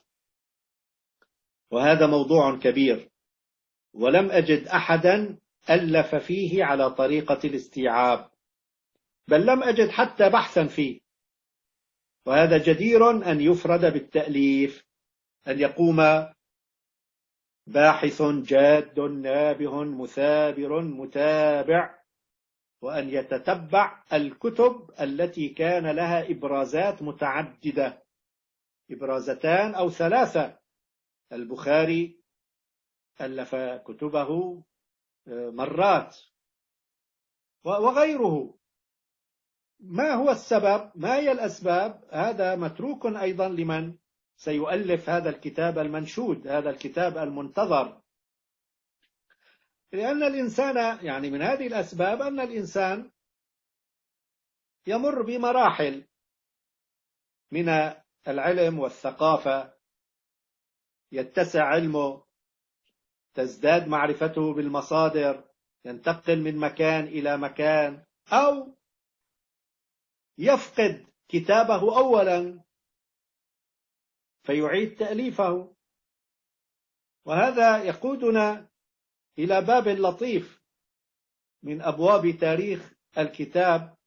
وهذا موضوع كبير، ولم أجد أحدا ألف فيه على طريقة الاستيعاب، بل لم أجد حتى بحثا فيه. وهذا جدير أن يفرد بالتأليف، أن يقوم باحث جاد نابه مثابر متابع، وأن يتتبع الكتب التي كان لها إبرازات متعددة، إبرازتان أو ثلاثة. البخاري ألف كتبه مرات، وغيره. ما هو السبب؟ ما هي الأسباب؟ هذا متروك أيضا لمن سيؤلف هذا الكتاب المنشود، هذا الكتاب المنتظر. لأن الإنسان، يعني من هذه الأسباب أن الإنسان يمر بمراحل من العلم والثقافة، يتسع علمه، تزداد معرفته بالمصادر، ينتقل من مكان إلى مكان، أو يفقد كتابه أولا فيعيد تأليفه. وهذا يقودنا إلى باب لطيف من أبواب تاريخ الكتاب،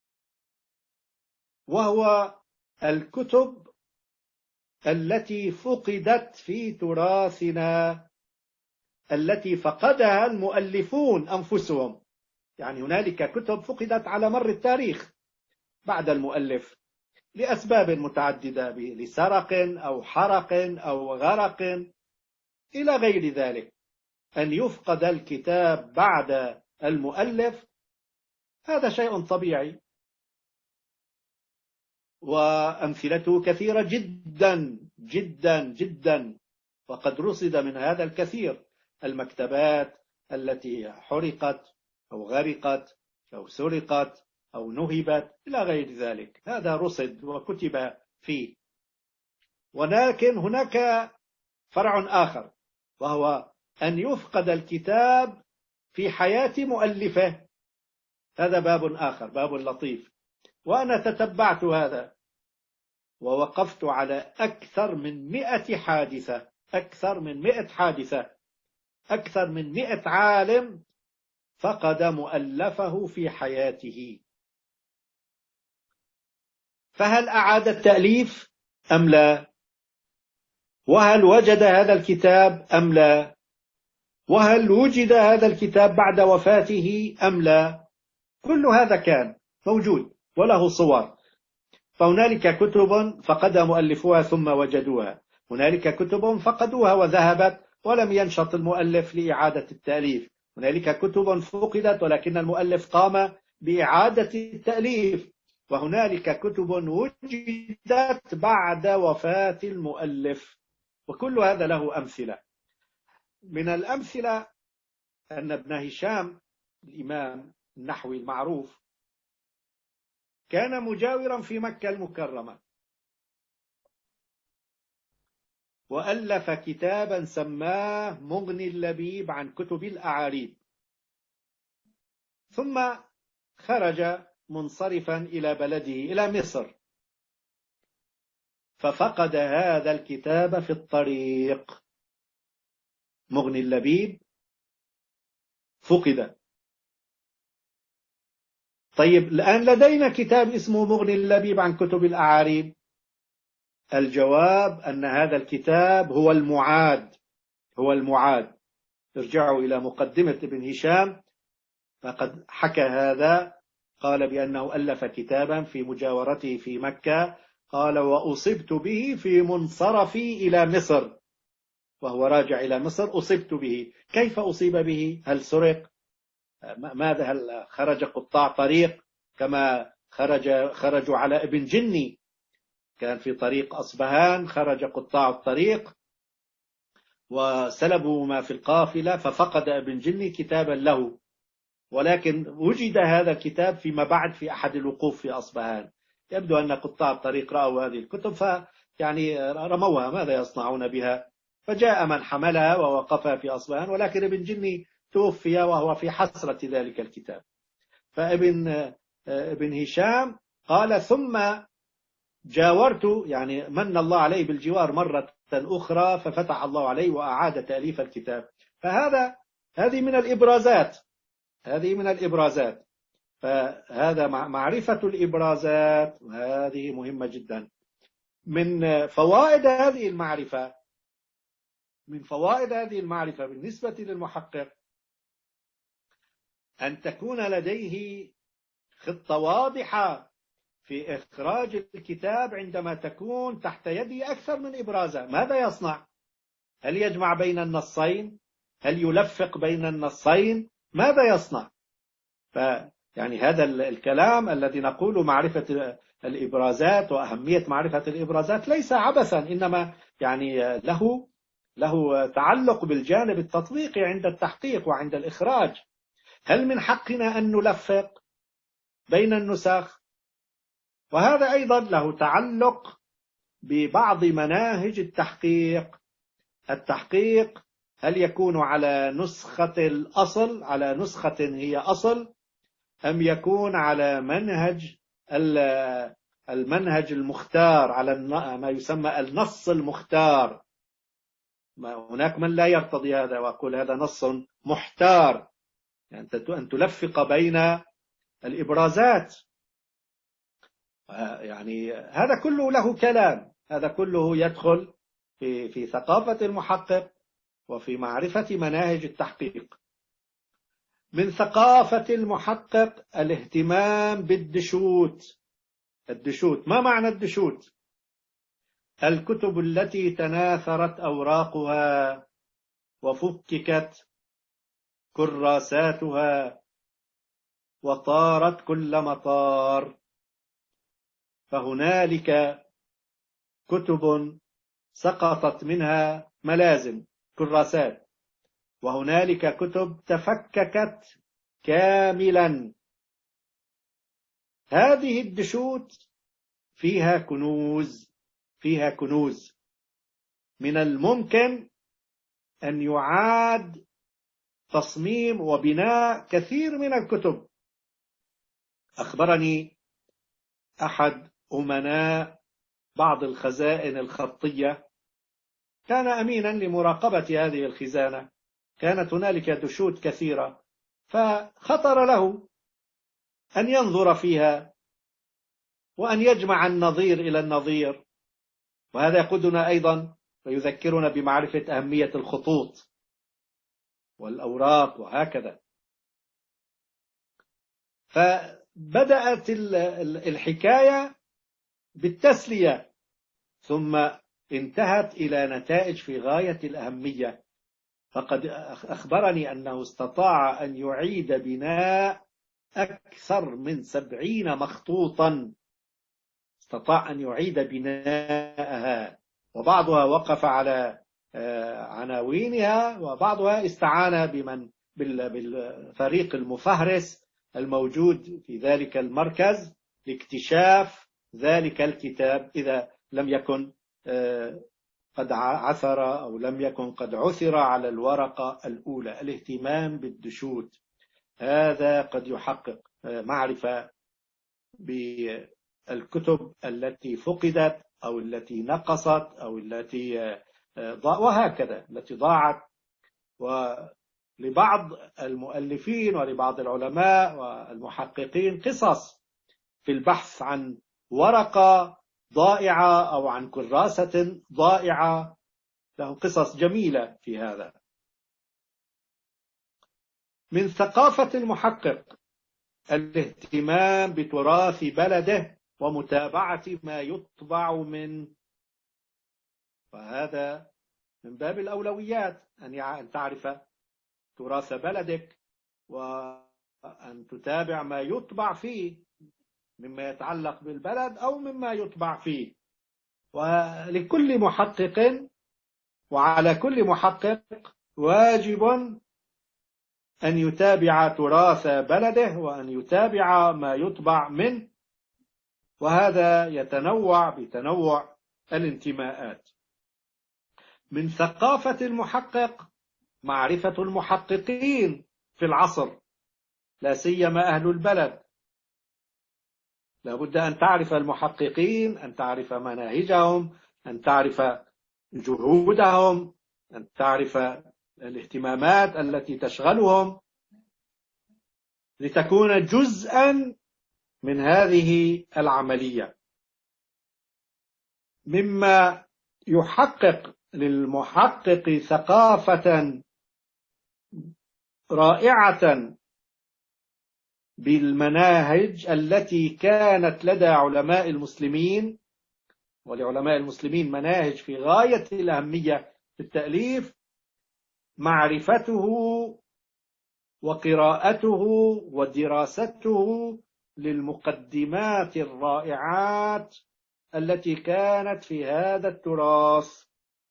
وهو الكتب التي فقدت في تراثنا، التي فقدها المؤلفون أنفسهم. يعني هنالك كتب فقدت على مر التاريخ بعد المؤلف لأسباب متعددة، لسرق أو حرق أو غرق إلى غير ذلك. أن يفقد الكتاب بعد المؤلف هذا شيء طبيعي، وأمثلته كثيرة جدا جدا جدا، وقد رصد من هذا الكثير. المكتبات التي حرقت أو غرقت أو سرقت أو نهبت إلى غير ذلك، هذا رصد وكتب فيه. ولكن هناك فرع آخر، وهو أن يفقد الكتاب في حياة مؤلفه. هذا باب آخر، باب لطيف. وأنا تتبعت هذا ووقفت على أكثر من 100 حادثة، أكثر من 100 حادثة، أكثر من 100 عالم فقد مؤلفه في حياته. فهل أعاد التأليف أم لا؟ وهل وجد هذا الكتاب أم لا؟ وهل وجد هذا الكتاب بعد وفاته أم لا؟ كل هذا كان موجود وله صور. فهنالك كتب فقد مؤلفوها ثم وجدوها، هنالك كتب فقدوها وذهبت ولم ينشط المؤلف لإعادة التأليف، هنالك كتب فقدت ولكن المؤلف قام بإعادة التأليف، وهنالك كتب وجدت بعد وفاة المؤلف. وكل هذا له أمثلة. من الأمثلة أن ابن هشام الإمام النحوي المعروف كان مجاورا في مكة المكرمة، وألف كتابا سماه مغني اللبيب عن كتب الأعاريب، ثم خرج منصرفا إلى بلده إلى مصر، ففقد هذا الكتاب في الطريق. مغني اللبيب فقد. طيب الآن لدينا كتاب اسمه مغني اللبيب عن كتب الأعاريب، الجواب أن هذا الكتاب هو المعاد. ارجعوا إلى مقدمة ابن هشام فقد حكى هذا، قال بأنه ألف كتابا في مجاورته في مكة، قال وأصبت به في منصرفي إلى مصر، وهو راجع إلى مصر أصبت به. كيف أصيب به؟ هل سرق؟ ماذا؟ هل خرج قطاع طريق كما خرجوا على ابن جني؟ كان في طريق أصبهان، خرج قطاع الطريق وسلبوا ما في القافلة، ففقد ابن جني كتابا له، ولكن وجد هذا الكتاب فيما بعد في أحد الوقوف في أصبهان. يبدو أن قطاع الطريق رأوا هذه الكتب يعني رموها، ماذا يصنعون بها؟ فجاء من حملها ووقفها في أصبهان، ولكن ابن جني توفي وهو في حسرة ذلك الكتاب. ابن هشام قال ثم جاورت، يعني من الله عليه بالجوار مرة أخرى ففتح الله عليه وأعاد تأليف الكتاب. هذه من الإبرازات. فهذا معرفة الإبرازات، هذه مهمة جدا. من فوائد هذه المعرفة بالنسبة للمحقق أن تكون لديه خطة واضحة في إخراج الكتاب عندما تكون تحت يده أكثر من إبرازة. ماذا يصنع؟ هل يجمع بين النصين؟ هل يلفق بين النصين؟ ماذا يصنع؟ يعني هذا الكلام الذي نقول معرفة الإبرازات وأهمية معرفة الإبرازات ليس عبثا، إنما يعني له تعلق بالجانب التطبيقي عند التحقيق وعند الإخراج. هل من حقنا أن نلفق بين النسخ؟ وهذا أيضا له تعلق ببعض مناهج التحقيق هل يكون على نسخة الأصل، على نسخة هي أصل، أم يكون على المنهج المختار، على ما يسمى النص المختار؟ هناك من لا يرتضي هذا ويقول هذا نص محتار، يعني أن تلفق بين الإبرازات. يعني هذا كله له كلام، هذا كله يدخل في ثقافة المحقق وفي معرفة مناهج التحقيق. من ثقافة المحقق الاهتمام بالدشوت. ما معنى الدشوت؟ الكتب التي تناثرت أوراقها وفككت كراساتها وطارت كل مطار، فهنالك كتب سقطت منها ملازم كراسات، وهنالك كتب تفككت كاملا. هذه الدشوت فيها كنوز من الممكن أن يعاد تصميم وبناء كثير من الكتب. أخبرني أحد أمناء بعض الخزائن الخطية، كان أمينا لمراقبة هذه الخزانة، كانت هنالك دشوت كثيرة، فخطر له أن ينظر فيها وأن يجمع النظير إلى النظير. وهذا يقودنا أيضا ويذكرنا بمعرفة أهمية الخطوط والأوراق وهكذا. فبدأت الحكاية بالتسلية، ثم انتهت إلى نتائج في غاية الأهمية. فقد أخبرني أنه استطاع أن يعيد بناء أكثر من 70 مخطوطا، استطاع أن يعيد بناءها، وبعضها وقف على عناوينها، وبعضها استعان بالفريق المفهرس الموجود في ذلك المركز لاكتشاف ذلك الكتاب إذا لم يكن قد عثر أو لم يكن قد عثر على الورقة الأولى. الاهتمام بالدشوت هذا قد يحقق معرفة بالكتب التي فقدت أو التي نقصت أو التي وهكذا التي ضاعت. ولبعض المؤلفين ولبعض العلماء والمحققين قصص في البحث عن ورقة ضائعة أو عن كراسة ضائعة. له قصص جميلة في هذا. من ثقافة المحقق الاهتمام بتراث بلده ومتابعة ما يطبع منه، وهذا من باب الأولويات، أن تعرف تراث بلدك وأن تتابع ما يطبع فيه مما يتعلق بالبلد أو مما يطبع فيه. ولكل محقق وعلى كل محقق واجب أن يتابع تراث بلده وأن يتابع ما يطبع منه، وهذا يتنوع بتنوع الانتماءات. من ثقافة المحقق معرفة المحققين في العصر، لا سيما أهل البلد. لا بد أن تعرف المحققين، أن تعرف مناهجهم، أن تعرف جهودهم، أن تعرف الاهتمامات التي تشغلهم، لتكون جزءا من هذه العملية. مما يحقق للمحقق ثقافة رائعة بالمناهج التي كانت لدى علماء المسلمين، ولعلماء المسلمين مناهج في غاية الأهمية في التأليف، معرفته وقراءته ودراسته للمقدمات الرائعات التي كانت في هذا التراث.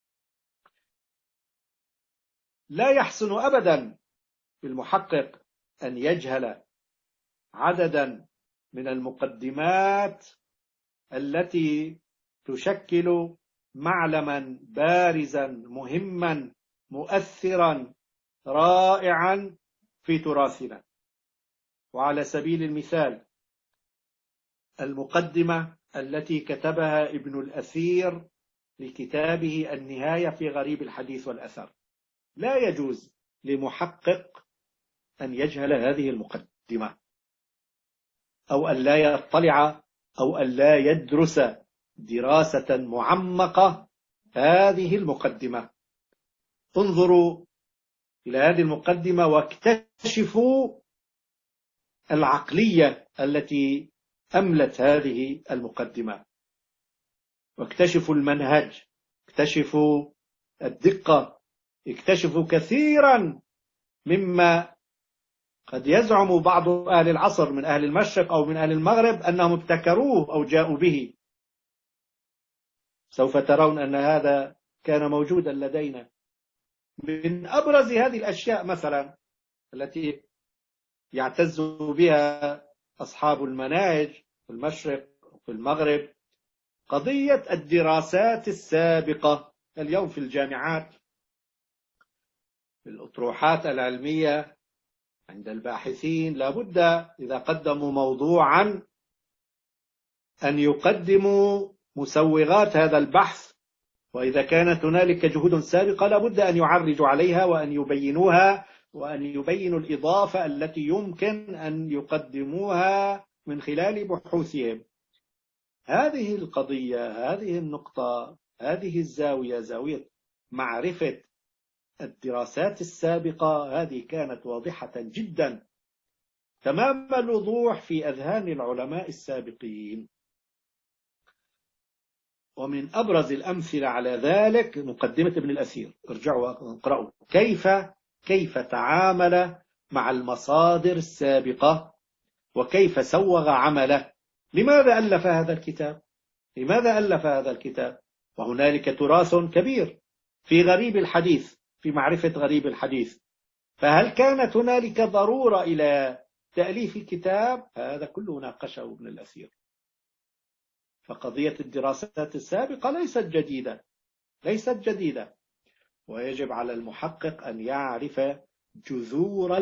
لا يحسن أبدا بالمحقق أن يجهل عددا من المقدمات التي تشكل معلما بارزا مهما مؤثرا رائعا في تراثنا. وعلى سبيل المثال المقدمة التي كتبها ابن الأثير لكتابه النهاية في غريب الحديث والأثر، لا يجوز لمحقق أن يجهل هذه المقدمة، أو أن لا يطلع أو أن لا يدرس دراسة معمقة هذه المقدمة. انظروا إلى هذه المقدمة واكتشفوا العقلية التي أملت هذه المقدمة، واكتشفوا المنهج، اكتشفوا الدقة، اكتشفوا كثيرا مما قد يزعم بعض أهل العصر من أهل المشرق أو من أهل المغرب أنهم ابتكروه أو جاءوا به. سوف ترون أن هذا كان موجودا لدينا. من أبرز هذه الأشياء مثلا التي يعتز بها أصحاب المناهج في المشرق وفي المغرب قضية الدراسات السابقة. اليوم في الجامعات، في الأطروحات العلمية عند الباحثين، لابد إذا قدموا موضوعا أن يقدموا مسوغات هذا البحث، وإذا كانت هنالك جهود سابقة لابد أن يعرجوا عليها وأن يبينوها وأن يبينوا الإضافة التي يمكن أن يقدموها من خلال بحوثهم. هذه القضية، هذه النقطة، هذه الزاوية، زاوية معرفة الدراسات السابقة، هذه كانت واضحة جدا تمام الوضوح في أذهان العلماء السابقين. ومن أبرز الأمثلة على ذلك مقدمة ابن الأثير. ارجعوا واقرأوا كيف تعامل مع المصادر السابقة وكيف سوغ عمله. لماذا ألف هذا الكتاب؟ لماذا ألف هذا الكتاب؟ وهنالك تراث كبير في غريب الحديث، في معرفة غريب الحديث، فهل كانت هنالك ضرورة إلى تأليف كتاب؟ هذا كله ناقشه ابن الأثير. فقضية الدراسات السابقة ليست جديدة، ويجب على المحقق أن يعرف جذور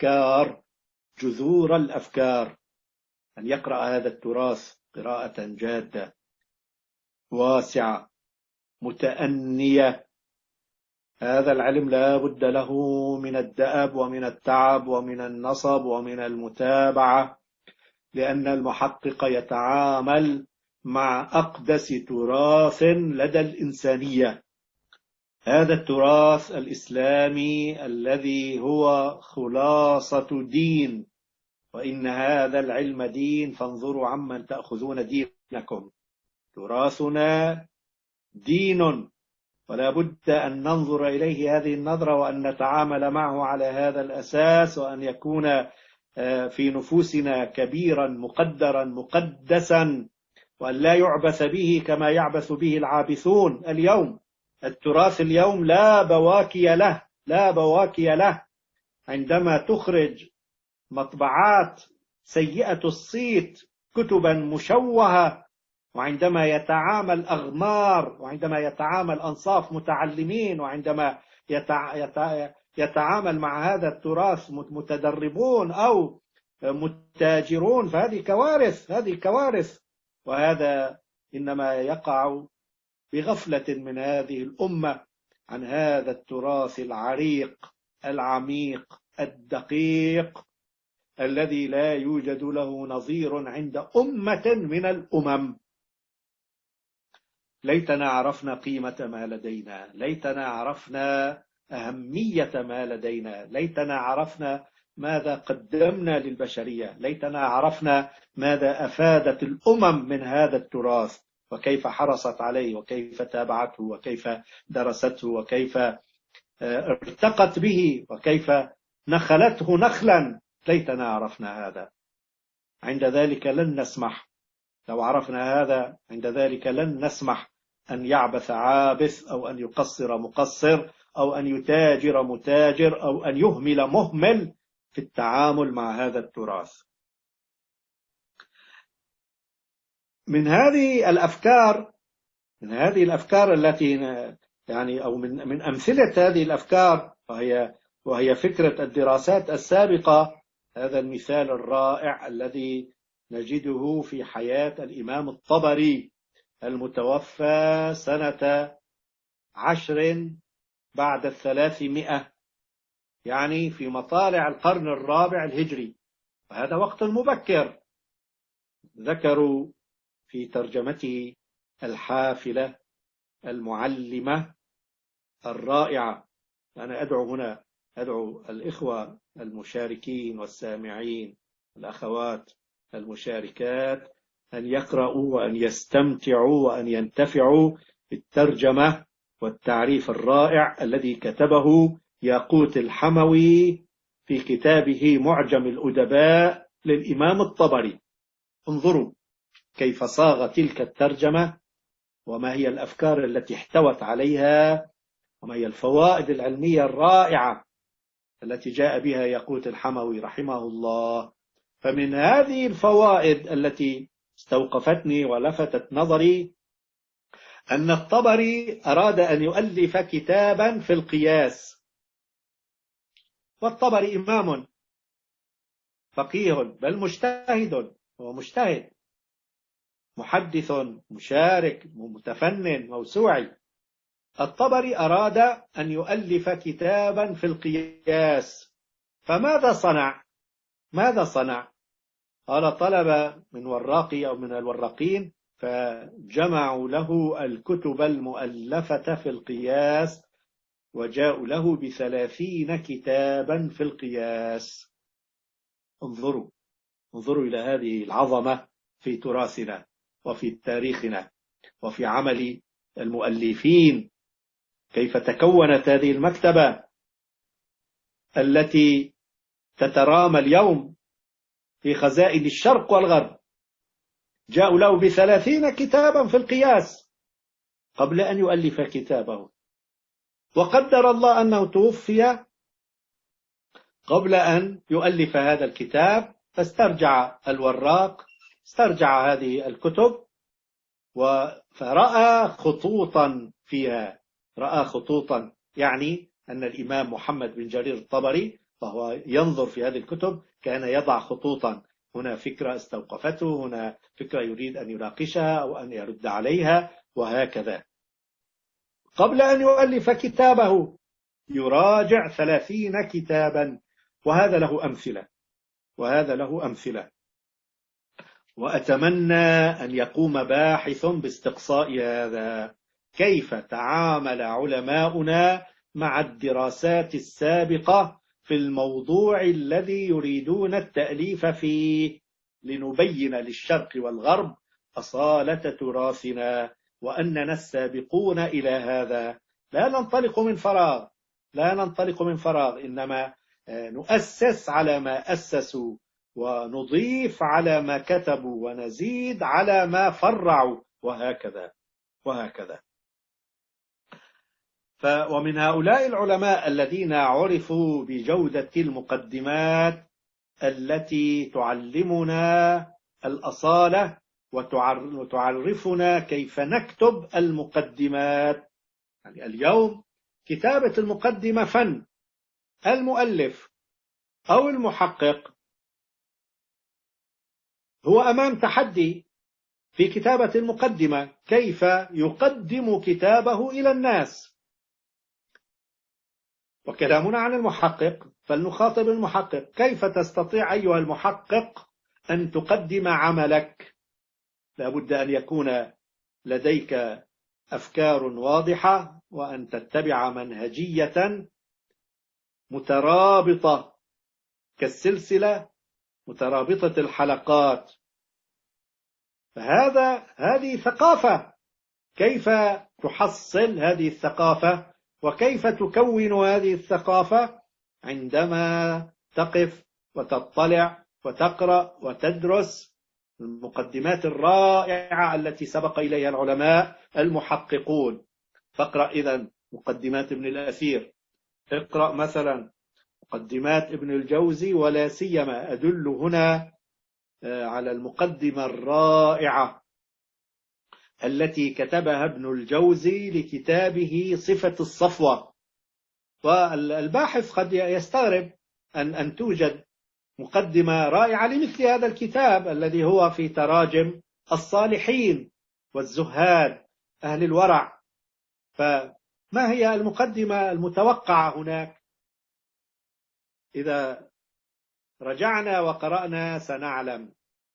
الأفكار، أن يقرأ هذا التراث قراءة جادة واسعة متأنية. هذا العلم لا بد له من الدأب ومن التعب ومن النصب ومن المتابعة، لأن المحقق يتعامل مع أقدس تراث لدى الإنسانية، هذا التراث الإسلامي الذي هو خلاصة دين، وإن هذا العلم دين فانظروا عمن تأخذون دينكم. تراثنا دين، ولا بد أن ننظر إليه هذه النظرة، وأن نتعامل معه على هذا الأساس، وأن يكون في نفوسنا كبيرا مقدرا مقدسا، وأن لا يعبث به كما يعبث به العابثون اليوم. التراث اليوم لا بواكي له، لا بواكي له. عندما تخرج مطبعات سيئة الصيت كتبا مشوهة، وعندما يتعامل أغمار، وعندما يتعامل أنصاف متعلمين، وعندما يتعامل مع هذا التراث متدربون أو متاجرون، فهذه كوارث، هذه كوارث. وهذا إنما يقع بغفلة من هذه الأمة عن هذا التراث العريق العميق الدقيق الذي لا يوجد له نظير عند أمة من الأمم. ليتنا عرفنا قيمة ما لدينا، ليتنا عرفنا أهمية ما لدينا، ليتنا عرفنا ماذا قدمنا للبشرية، ليتنا عرفنا ماذا أفادت الأمم من هذا التراث، وكيف حرصت عليه، وكيف تابعته، وكيف درسته، وكيف ارتقت به، وكيف نخلته نخلا. ليتنا عرفنا هذا. عند ذلك لن نسمح، لو عرفنا هذا عند ذلك لن نسمح أن يعبث عابث، أو أن يقصر مقصر، أو أن يتاجر متاجر، أو أن يهمل مهمل في التعامل مع هذا التراث. من هذه الأفكار التي يعني أو من أمثلة هذه الأفكار، وهي فكرة الدراسات السابقة. هذا المثال الرائع الذي نجده في حياة الإمام الطبري المتوفى سنة 10 بعد 300، يعني في مطالع القرن الرابع الهجري، وهذا وقت مبكر. ذكروا في ترجمته الحافلة المعلمة الرائعة. أنا أدعو الإخوة المشاركين والسامعين، الأخوات المشاركات، أن يقرأوا وأن يستمتعوا وأن ينتفعوا بالترجمة والتعريف الرائع الذي كتبه ياقوت الحموي في كتابه معجم الأدباء للإمام الطبري. انظروا كيف صاغ تلك الترجمة، وما هي الأفكار التي احتوت عليها، وما هي الفوائد العلمية الرائعة التي جاء بها ياقوت الحموي رحمه الله. فمن هذه الفوائد التي استوقفتني ولفتت نظري أن الطبري أراد أن يؤلف كتابا في القياس، والطبري إمام فقيه بل مجتهد، هو مجتهد محدث مشارك متفنن موسوعي. الطبري أراد أن يؤلف كتابا في القياس، فماذا صنع؟ ماذا صنع؟ قال طلب من وراقي أو من الوراقين فجمعوا له الكتب المؤلفة في القياس، وجاءوا له ب30 كتابا في القياس. انظروا إلى هذه العظمة في تراثنا وفي تاريخنا وفي عمل المؤلفين، كيف تكونت هذه المكتبة التي تترامى اليوم في خزائن الشرق والغرب. جاءوا له ب30 كتابا في القياس قبل أن يؤلف كتابه، وقدر الله أنه توفي قبل أن يؤلف هذا الكتاب، فاسترجع الوراق، استرجع هذه الكتب، فرأى خطوطا فيها، رأى خطوطا، يعني أن الإمام محمد بن جرير الطبري وهو ينظر في هذه الكتب كان يضع خطوطا، هنا فكرة استوقفته، هنا فكرة يريد أن يناقشها أو أن يرد عليها، وهكذا. قبل أن يؤلف كتابه يراجع 30 كتابا، وهذا له أمثلة. وأتمنى أن يقوم باحث باستقصاء هذا، كيف تعامل علماؤنا مع الدراسات السابقة في الموضوع الذي يريدون التأليف فيه، لنبين للشرق والغرب أصالة تراثنا وأننا السابقون إلى هذا. لا ننطلق من فراغ، لا ننطلق من فراغ، إنما نؤسس على ما أسسوا، ونضيف على ما كتبوا، ونزيد على ما فرعوا، وهكذا وهكذا. ومن هؤلاء العلماء الذين عرفوا بجودة المقدمات التي تعلمنا الأصالة وتعرفنا كيف نكتب المقدمات. يعني اليوم كتابة المقدمة فن. المؤلف أو المحقق هو أمام تحدي في كتابة المقدمة، كيف يقدم كتابه إلى الناس. وكلامنا عن المحقق، فلنخاطب المحقق: كيف تستطيع أيها المحقق أن تقدم عملك؟ لابد أن يكون لديك أفكار واضحة، وأن تتبع منهجية مترابطة كالسلسلة، مترابطة الحلقات. هذه ثقافة. كيف تحصل هذه الثقافة وكيف تكون هذه الثقافة؟ عندما تقف وتطلع وتقرأ وتدرس المقدمات الرائعة التي سبق إليها العلماء المحققون. فاقرأ إذن مقدمات ابن الأثير، اقرأ مثلا مقدمات ابن الجوزي، ولا سيما أدل هنا على المقدمة الرائعة التي كتبها ابن الجوزي لكتابه صفة الصفوة. والباحث قد يستغرب أن توجد مقدمة رائعة لمثل هذا الكتاب الذي هو في تراجم الصالحين والزهاد أهل الورع. فما هي المقدمة المتوقعة هناك؟ إذا رجعنا وقرأنا سنعلم.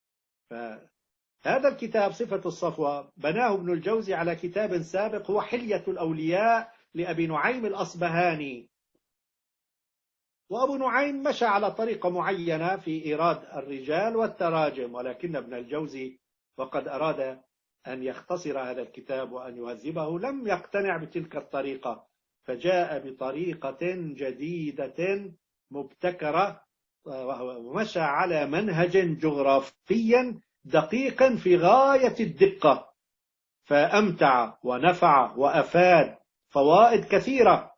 هذا الكتاب صفة الصفوة بناه ابن الجوزي على كتاب سابق هو حلية الأولياء لأبي نعيم الأصبهاني. وأبو نعيم مشى على طريقة معينة في إيراد الرجال والتراجم، ولكن ابن الجوزي وقد أراد أن يختصر هذا الكتاب وأن يهذبه لم يقتنع بتلك الطريقة، فجاء بطريقة جديدة مبتكرة، ومشى على منهج جغرافي دقيق في غاية الدقة، فأمتع ونفع وأفاد فوائد كثيرة.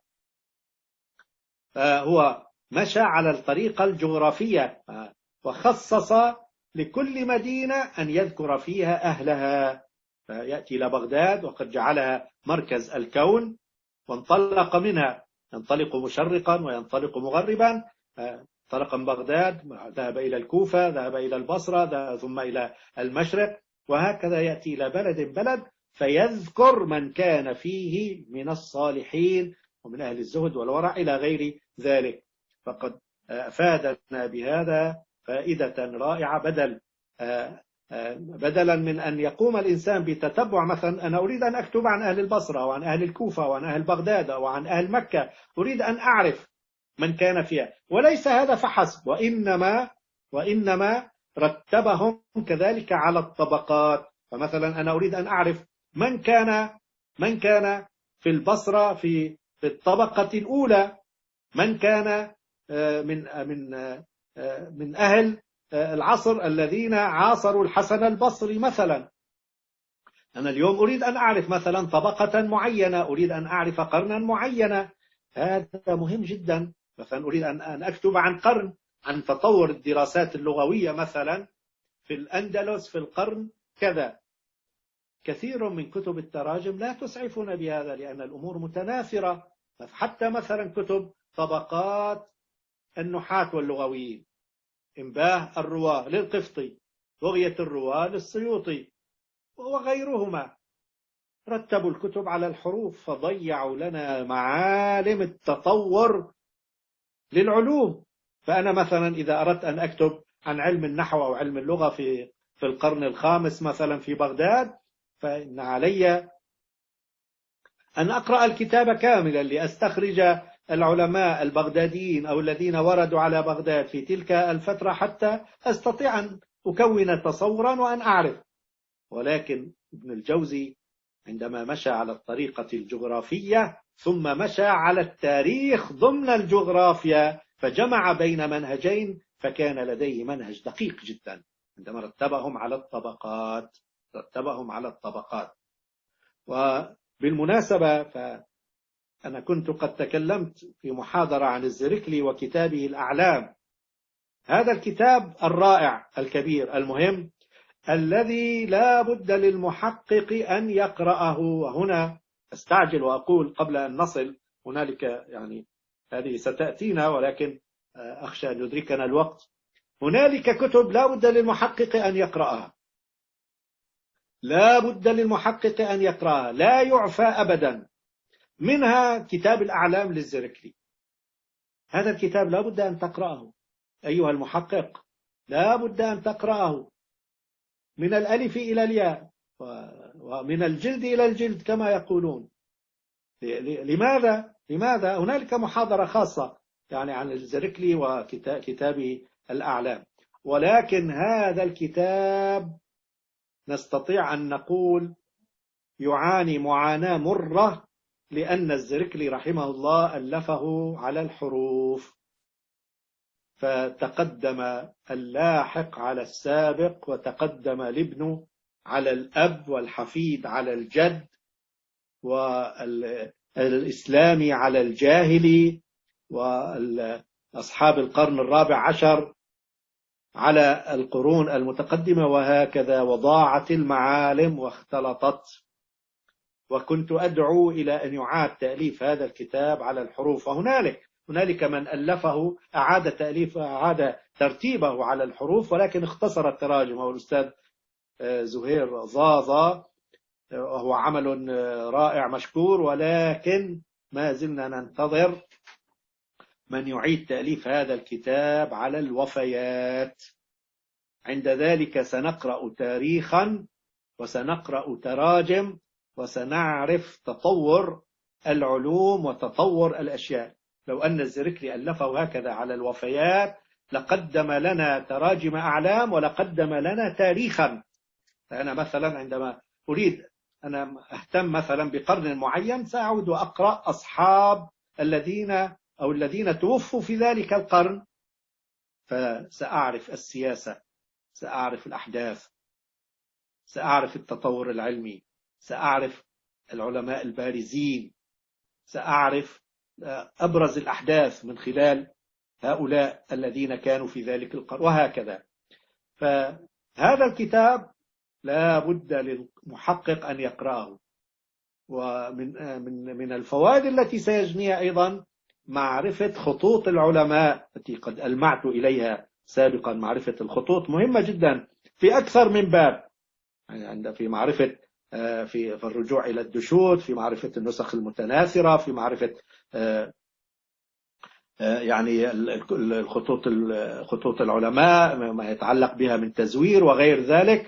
هو مشى على الطريقة الجغرافية، وخصص لكل مدينة أن يذكر فيها أهلها، فيأتي إلى بغداد وقد جعلها مركز الكون وانطلق منها، ينطلق مشرقا وينطلق مغربا. انطلق من بغداد، ذهب إلى الكوفة، ذهب إلى البصرة، ثم إلى المشرق، وهكذا يأتي إلى بلد فيذكر من كان فيه من الصالحين ومن أهل الزهد والورع إلى غير ذلك. فقد أفادنا بهذا فائدة رائعة، بدلا من أن يقوم الإنسان بتتبع مثلا أنا أريد أن أكتب عن أهل البصرة وعن أهل الكوفة وعن أهل بغداد وعن أهل مكة، أريد أن أعرف من كان فيها، وليس هذا فحسب، وإنما رتبهم كذلك على الطبقات. فمثلا أنا أريد أن أعرف من كان في البصرة في الطبقة الأولى، من كان من أهل العصر الذين عاصروا الحسن البصري مثلا. أنا اليوم أريد أن أعرف مثلا طبقة معينة، أريد أن أعرف قرنا معينة، هذا مهم جدا. مثلا أريد أن أكتب عن قرن، عن تطور الدراسات اللغوية مثلا في الأندلس في القرن كذا. كثير من كتب التراجم لا تسعفنا بهذا لأن الأمور متناثرة. حتى مثلا كتب طبقات النحاة واللغويين، إنباه الرواة للقفطي، بغية الرواة للسيوطي وغيرهما، رتبوا الكتب على الحروف فضيعوا لنا معالم التطور للعلوم. فأنا مثلا إذا أردت أن أكتب عن علم النحو أو علم اللغة في في القرن الخامس مثلا في بغداد، فإن علي أن أقرأ الكتاب كاملا لأستخرج العلماء البغداديين أو الذين وردوا على بغداد في تلك الفترة حتى أستطيع أن أكون تصورا وأن أعرف. ولكن ابن الجوزي عندما مشى على الطريقة الجغرافية ثم مشى على التاريخ ضمن الجغرافيا فجمع بين منهجين، فكان لديه منهج دقيق جدا عندما رتبهم على الطبقات. وبالمناسبة فأنا كنت قد تكلمت في محاضرة عن الزركلي وكتابه الأعلام، هذا الكتاب الرائع الكبير المهم الذي لا بد للمحقق أن يقرأه. وهنا أستعجل وأقول قبل أن نصل هنالك، يعني هذه ستأتينا ولكن أخشى أن يدركنا الوقت. هنالك كتب لا بد للمحقق أن يقرأها، لا بد للمحقق أن يقرأها، لا يعفى أبدا. منها كتاب الأعلام للزركلي، هذا الكتاب لا بد أن تقرأه أيها المحقق، لا بد أن تقرأه من الألف إلى الياء ومن الجلد إلى الجلد كما يقولون. لماذا؟ هنالك محاضرة خاصة يعني عن الزركلي وكتابه الأعلام، ولكن هذا الكتاب نستطيع أن نقول يعاني معاناة مرة، لأن الزركلي رحمه الله ألفه على الحروف، فتقدم اللاحق على السابق، وتقدم الابن على الأب، والحفيد على الجد، والإسلامي على الجاهلي، وأصحاب القرن الرابع عشر على القرون المتقدمة، وهكذا، وضاعت المعالم واختلطت. وكنت أدعو إلى أن يعاد تأليف هذا الكتاب على الحروف، وهنالك من ألفه أعاد تأليفه، أعاد ترتيبه على الحروف، ولكن اختصر التراجم، هو الأستاذ زهير ظاظة، وهو عمل رائع مشكور، ولكن ما زلنا ننتظر من يعيد تأليف هذا الكتاب على الوفيات. عند ذلك سنقرأ تاريخا وسنقرأ تراجم وسنعرف تطور العلوم وتطور الأشياء. لو أن الزركلي ألفه هكذا على الوفيات لقدم لنا تراجم أعلام ولقدم لنا تاريخا. فأنا مثلا عندما أريد أنا أهتم مثلا بقرن معين سأعود وأقرأ أصحاب الذين توفوا في ذلك القرن، فسأعرف السياسة، سأعرف الأحداث، سأعرف التطور العلمي، سأعرف العلماء البارزين، سأعرف أبرز الأحداث من خلال هؤلاء الذين كانوا في ذلك القرن، وهكذا. فهذا الكتاب لا بد للمحقق أن يقرأه. ومن الفوائد التي سيجنيها أيضا معرفة خطوط العلماء التي قد ألمعت إليها سابقا. معرفة الخطوط مهمة جدا في أكثر من باب، يعني في معرفة في الرجوع إلى الدشوت، في معرفة النسخ المتناثرة، في معرفة يعني خطوط العلماء ما يتعلق بها من تزوير وغير ذلك.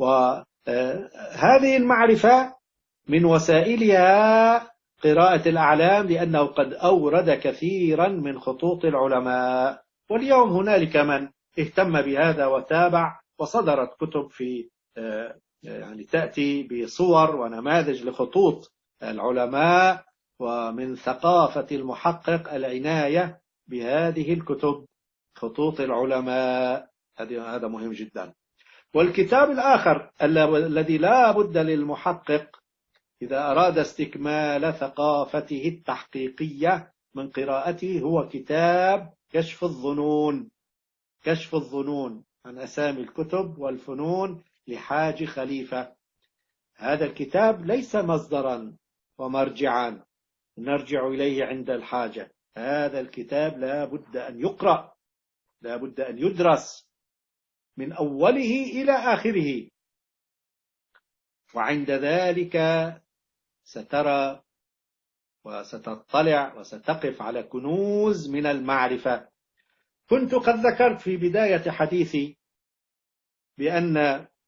وهذه المعرفة من وسائلها قراءة الأعلام، لأنه قد أورد كثيرا من خطوط العلماء. واليوم هنالك من اهتم بهذا وتابع، وصدرت كتب في يعني تأتي بصور ونماذج لخطوط العلماء، ومن ثقافة المحقق العناية بهذه الكتب، خطوط العلماء، هذا مهم جدا. والكتاب الآخر الذي لا بد للمحقق إذا أراد استكمال ثقافته التحقيقية من قراءته هو كتاب كشف الظنون. كشف الظنون عن أسامي الكتب والفنون لحاج خليفة. هذا الكتاب ليس مصدرا ومرجعا نرجع إليه عند الحاجة، هذا الكتاب لا بد أن يقرأ، لا بد أن يدرس من أوله إلى آخره. وعند ذلك سترى وستطلع وستقف على كنوز من المعرفة. كنت قد ذكرت في بداية حديثي بأن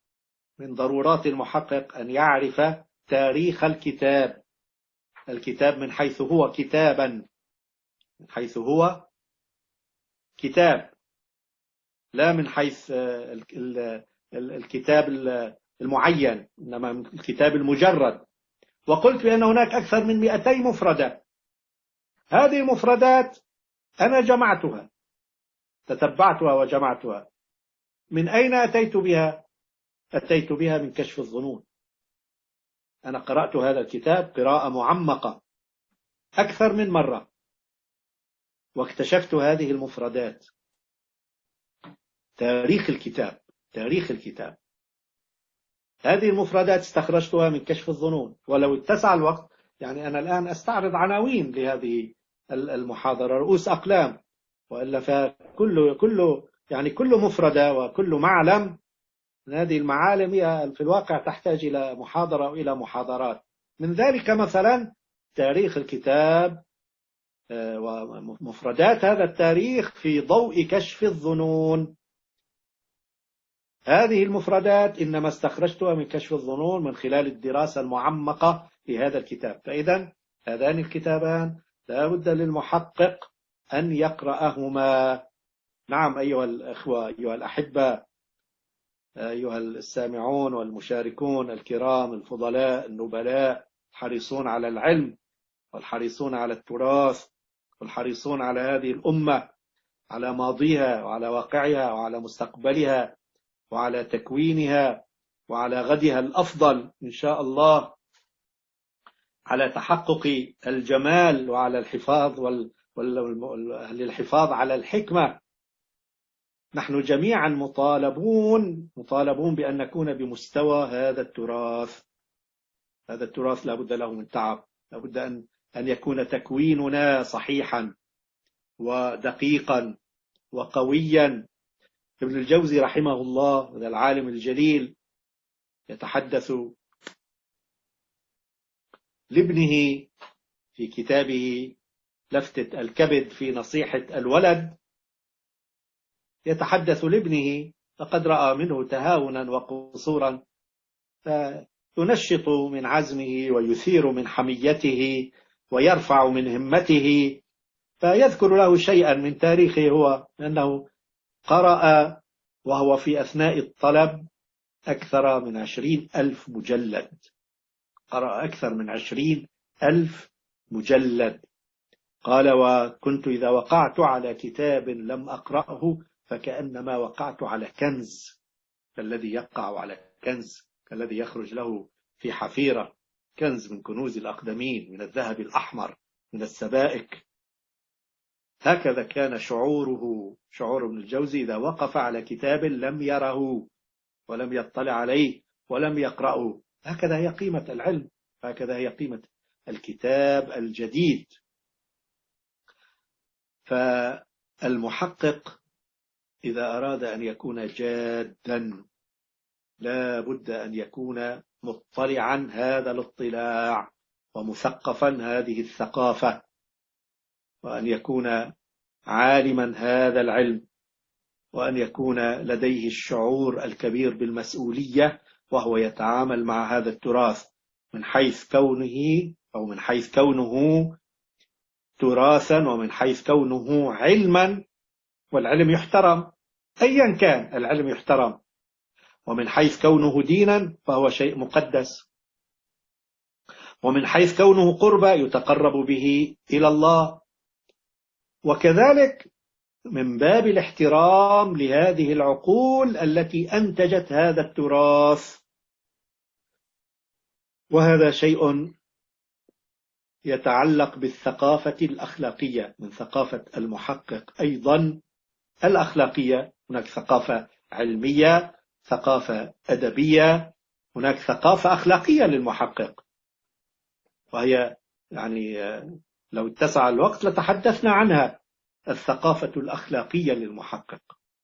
من ضرورات المحقق أن يعرف تاريخ الكتاب، الكتاب من حيث هو كتابا، من حيث هو كتاب، لا من حيث الكتاب المعين، إنما الكتاب المجرد. وقلت بأن هناك أكثر من 200 مفردة. هذه المفردات أنا جمعتها، تتبعتها وجمعتها. من أين أتيت بها؟ أتيت بها من كشف الظنون. أنا قرأت هذا الكتاب قراءة معمقة أكثر من مرة، واكتشفت هذه المفردات. تاريخ الكتاب، تاريخ الكتاب، هذه المفردات استخرجتها من كشف الظنون. ولو اتسع الوقت، يعني أنا الآن أستعرض عناوين لهذه المحاضرة، رؤوس أقلام، وإلا كل مفردة وكل معلم من هذه المعالم هي في الواقع تحتاج إلى محاضرة وإلى محاضرات. من ذلك مثلا تاريخ الكتاب ومفردات هذا التاريخ في ضوء كشف الظنون. هذه المفردات إنما استخرجتها من كشف الظنون من خلال الدراسة المعمقة لهذا الكتاب. فإذا هذان الكتابان لا بد للمحقق أن يقرأهما. نعم أيها الأخوة، أيها الأحبة، أيها السامعون والمشاركون الكرام الفضلاء النبلاء، الحريصون على العلم والحريصون على التراث والحريصون على هذه الأمة، على ماضيها وعلى واقعها وعلى مستقبلها وعلى تكوينها وعلى غدها الأفضل إن شاء الله، على تحقق الجمال وعلى الحفاظ للحفاظ على الحكمة. نحن جميعا مطالبون بأن نكون بمستوى هذا التراث. هذا التراث لا بد له من تعب، لا بد أن يكون تكويننا صحيحا ودقيقا وقويا. ابن الجوزي رحمه الله، هذا العالم الجليل، يتحدث لابنه في كتابه لفتة الكبد في نصيحة الولد، يتحدث لابنه فقد رأى منه تهاونا وقصورا، فينشط من عزمه ويثير من حميته ويرفع من همته، فيذكر له شيئا من تاريخه هو، أنه قرأ وهو في أثناء الطلب أكثر من 20,000 مجلد. قرأ أكثر من 20,000 مجلد. قال: وكنت إذا وقعت على كتاب لم أقرأه فكأنما وقعت على كنز، كالذي يقع على كنز، كالذي يخرج له في حفيرة، كنز من كنوز الأقدمين، من الذهب الأحمر، من السبائك. هكذا كان شعور ابن الجوزي إذا وقف على كتاب لم يره ولم يطلع عليه ولم يقرأه. هكذا هي قيمة العلم، هكذا هي قيمة الكتاب الجديد. فالمحقق إذا أراد أن يكون جادا لا بد أن يكون مطلعا هذا الاطلاع ومثقفا هذه الثقافة، وأن يكون عالما هذا العلم، وأن يكون لديه الشعور الكبير بالمسؤولية وهو يتعامل مع هذا التراث، من حيث كونه تراثا، ومن حيث كونه علما، والعلم يحترم أيا كان، العلم يحترم، ومن حيث كونه دينا فهو شيء مقدس، ومن حيث كونه قربة يتقرب به إلى الله، وكذلك من باب الاحترام لهذه العقول التي أنتجت هذا التراث. وهذا شيء يتعلق بالثقافة الأخلاقية، من ثقافة المحقق أيضا الأخلاقية. هناك ثقافة علمية، ثقافة أدبية، هناك ثقافة أخلاقية للمحقق، وهي يعني لو اتسع الوقت لتحدثنا عنها. الثقافة الأخلاقية للمحقق،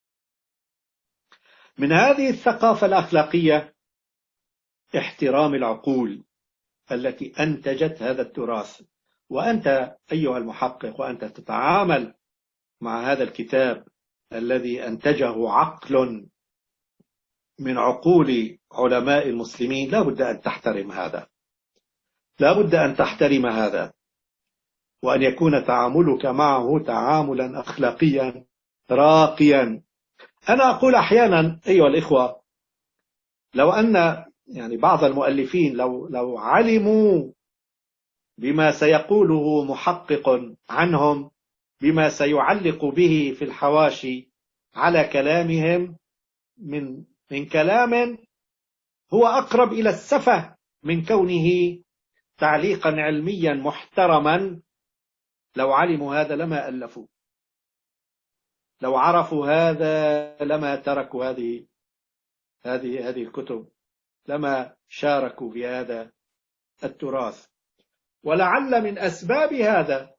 من هذه الثقافة الأخلاقية احترام العقول التي أنتجت هذا التراث. وأنت أيها المحقق وأنت تتعامل مع هذا الكتاب الذي أنتجه عقل من عقول علماء المسلمين لا بد أن تحترم هذا، لا بد أن تحترم هذا، وأن يكون تعاملك معه تعاملا أخلاقيا راقيا. أنا أقول أحيانا أيها الإخوة، لو أن يعني بعض المؤلفين لو علموا بما سيقوله محقق عنهم، بما سيعلق به في الحواشي على كلامهم من كلام هو أقرب إلى السفه من كونه تعليقا علميا محترما، لو علموا هذا لما ألفوا، لو عرفوا هذا لما تركوا هذه الكتب، لما شاركوا في هذا التراث. ولعل من أسباب هذا،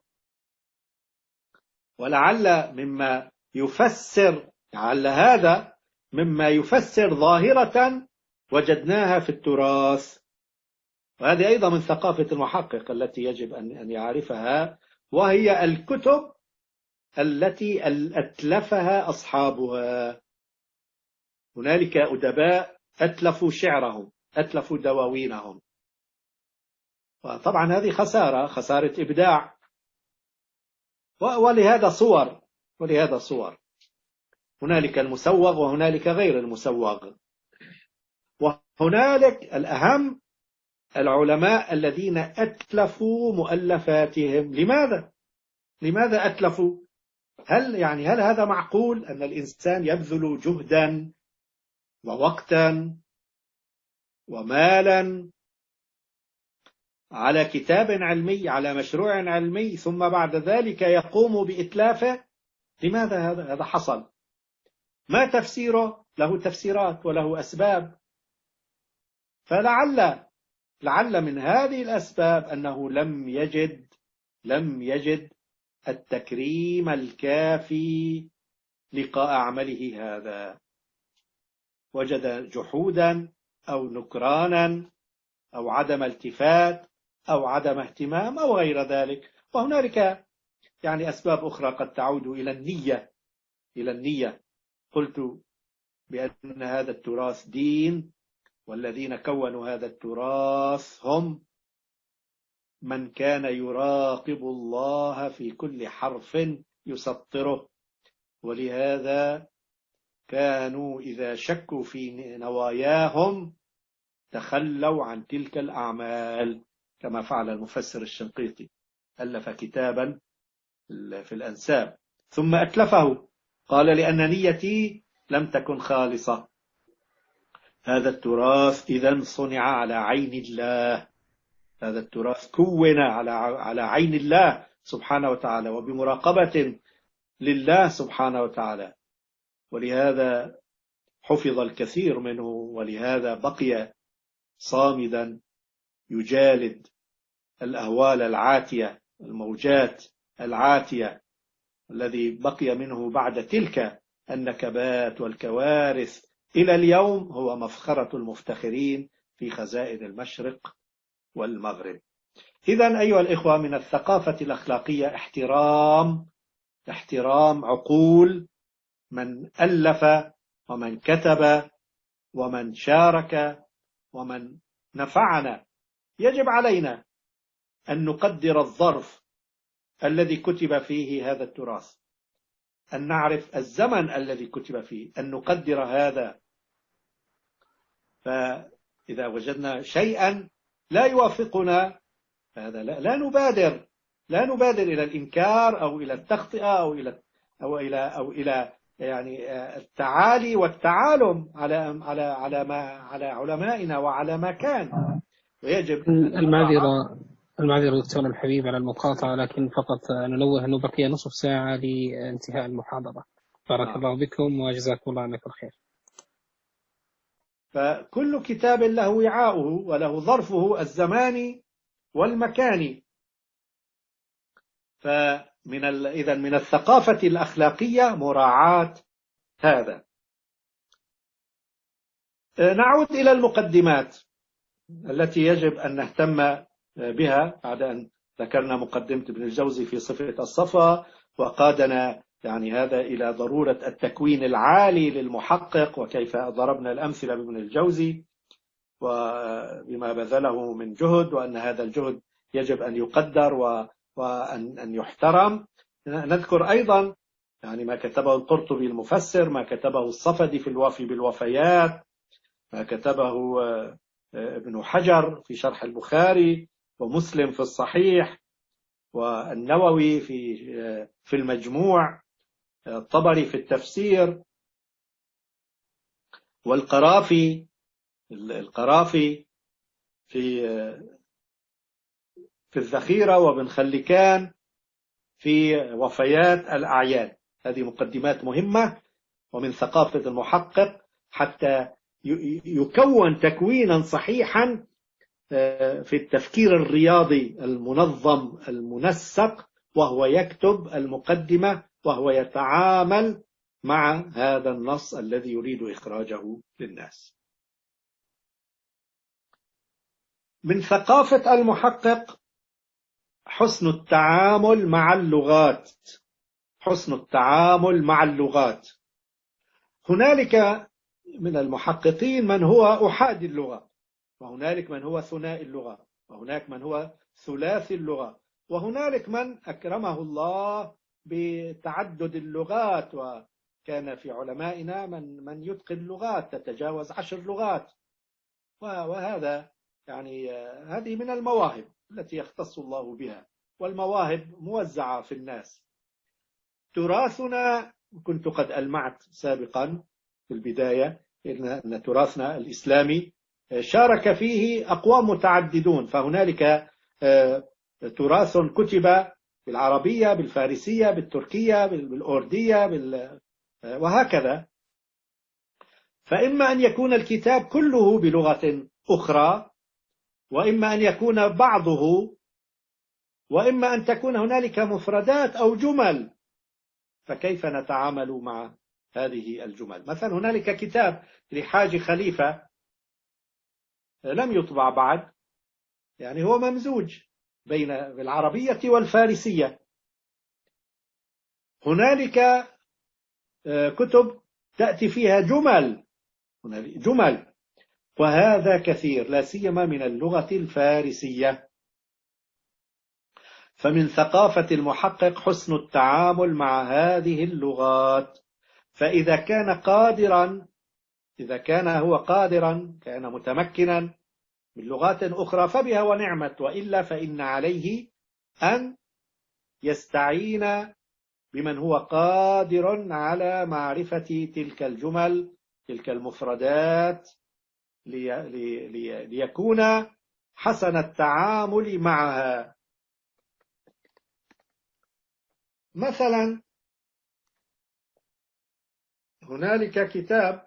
ولعل مما يفسر، لعل هذا مما يفسر ظاهرة وجدناها في التراث، وهذه أيضا من ثقافة المحقق التي يجب أن يعرفها، وهي الكتب التي أتلفها أصحابها. هنالك أدباء أتلفوا شعرهم، أتلفوا دواوينهم، وطبعا هذه خسارة إبداع، ولهذا صور هنالك المسوغ وهنالك غير المسوغ. وهنالك الأهم العلماء الذين أتلفوا مؤلفاتهم. لماذا أتلفوا؟ هل هذا معقول أن الإنسان يبذل جهدا ووقتا ومالا على كتاب علمي، على مشروع علمي، ثم بعد ذلك يقوم بإتلافه؟ لماذا هذا حصل؟ ما تفسيره؟ له تفسيرات وله أسباب. لعل من هذه الأسباب أنه لم يجد التكريم الكافي لقاء عمله هذا، وجد جحودا أو نكرانا أو عدم التفات أو عدم اهتمام أو غير ذلك. وهنالك يعني أسباب أخرى قد تعود إلى النية. قلت بأن هذا التراث دين، والذين كونوا هذا التراث هم من كان يراقب الله في كل حرف يسطره، ولهذا كانوا إذا شكوا في نواياهم تخلوا عن تلك الأعمال، كما فعل المفسر الشنقيطي، ألف كتابا في الأنساب ثم أتلفه، قال لأن نيتي لم تكن خالصة. هذا التراث إذن صنع على عين الله، هذا التراث كون على عين الله سبحانه وتعالى، وبمراقبة لله سبحانه وتعالى، ولهذا حفظ الكثير منه، ولهذا بقي صامدا يجالد الأهوال العاتية، الموجات العاتية، الذي بقي منه بعد تلك النكبات والكوارث إلى اليوم هو مفخرة المفتخرين في خزائن المشرق والمغرب. إذن أيها الإخوة، من الثقافة الأخلاقية احترام عقول من ألف ومن كتب ومن شارك ومن نفعنا. يجب علينا أن نقدر الظرف الذي كتب فيه هذا التراث، أن نعرف الزمن الذي كتب فيه، أن نقدر هذا. فإذا وجدنا شيئا لا يوافقنا هذا لا نبادر إلى الإنكار أو إلى التخطئة أو إلى يعني التعالي والتعالم على علمائنا وعلى ما كان. ويجب المعذرة دكتور الحبيب على المقاطعة، لكن فقط ننوه أنه بقي نصف ساعة لانتهاء المحاضرة. بارك الله بكم وجزاكم الله عنك الخير. فكل كتاب له وعاؤه وله ظرفه الزماني والمكاني. إذن من الثقافة الأخلاقية مراعاة هذا. نعود إلى المقدمات التي يجب أن نهتم بها بعد أن ذكرنا مقدمة ابن الجوزي في صفة الصفا، وقادنا يعني هذا إلى ضرورة التكوين العالي للمحقق، وكيف ضربنا الأمثلة بابن الجوزي وبما بذله من جهد، وأن هذا الجهد يجب أن يقدر وأن يحترم. نذكر أيضا يعني ما كتبه القرطبي المفسر، ما كتبه الصفدي في الوافي بالوفيات، ما كتبه ابن حجر في شرح البخاري، ومسلم في الصحيح، والنووي في المجموع، الطبري في التفسير، والقرافي في الذخيرة، وابن خلكان في وفيات الأعيان. هذه مقدمات مهمة، ومن ثقافة المحقق حتى يكون تكوينا صحيحا في التفكير الرياضي المنظم المنسق، وهو يكتب المقدمة وهو يتعامل مع هذا النص الذي يريد إخراجه للناس. من ثقافة المحقق حسن التعامل مع اللغات. حسن التعامل مع اللغات. هنالك من المحققين من هو أحادي اللغة، وهنالك من هو ثنائي اللغة، وهناك من هو ثلاثي اللغة، وهنالك من أكرمه الله بتعدد اللغات، وكان في علمائنا من يتقن اللغات تتجاوز 10 لغات. وهذا يعني هذه من المواهب التي يختص الله بها، والمواهب موزعة في الناس. تراثنا كنت قد ألمعت سابقا في البداية أن تراثنا الإسلامي شارك فيه أقوام متعددون، فهنالك تراث كتب بالعربية، بالفارسية، بالتركية، بالأردية، وهكذا. فإما أن يكون الكتاب كله بلغة أخرى، وإما أن يكون بعضه، وإما أن تكون هنالك مفردات أو جمل. فكيف نتعامل مع هذه الجمل؟ مثلا هنالك كتاب لحاج خليفة لم يطبع بعد، يعني هو ممزوج بين العربية والفارسية. هنالك كتب تأتي فيها جمل، وهذا كثير لا سيما من اللغة الفارسية. فمن ثقافة المحقق حسن التعامل مع هذه اللغات. فإذا كان هو قادرا، كان متمكنا من لغات أخرى فبها ونعمت، وإلا فإن عليه أن يستعين بمن هو قادر على معرفة تلك الجمل، تلك المفردات، ليكون حسن التعامل معها. مثلا هنالك كتاب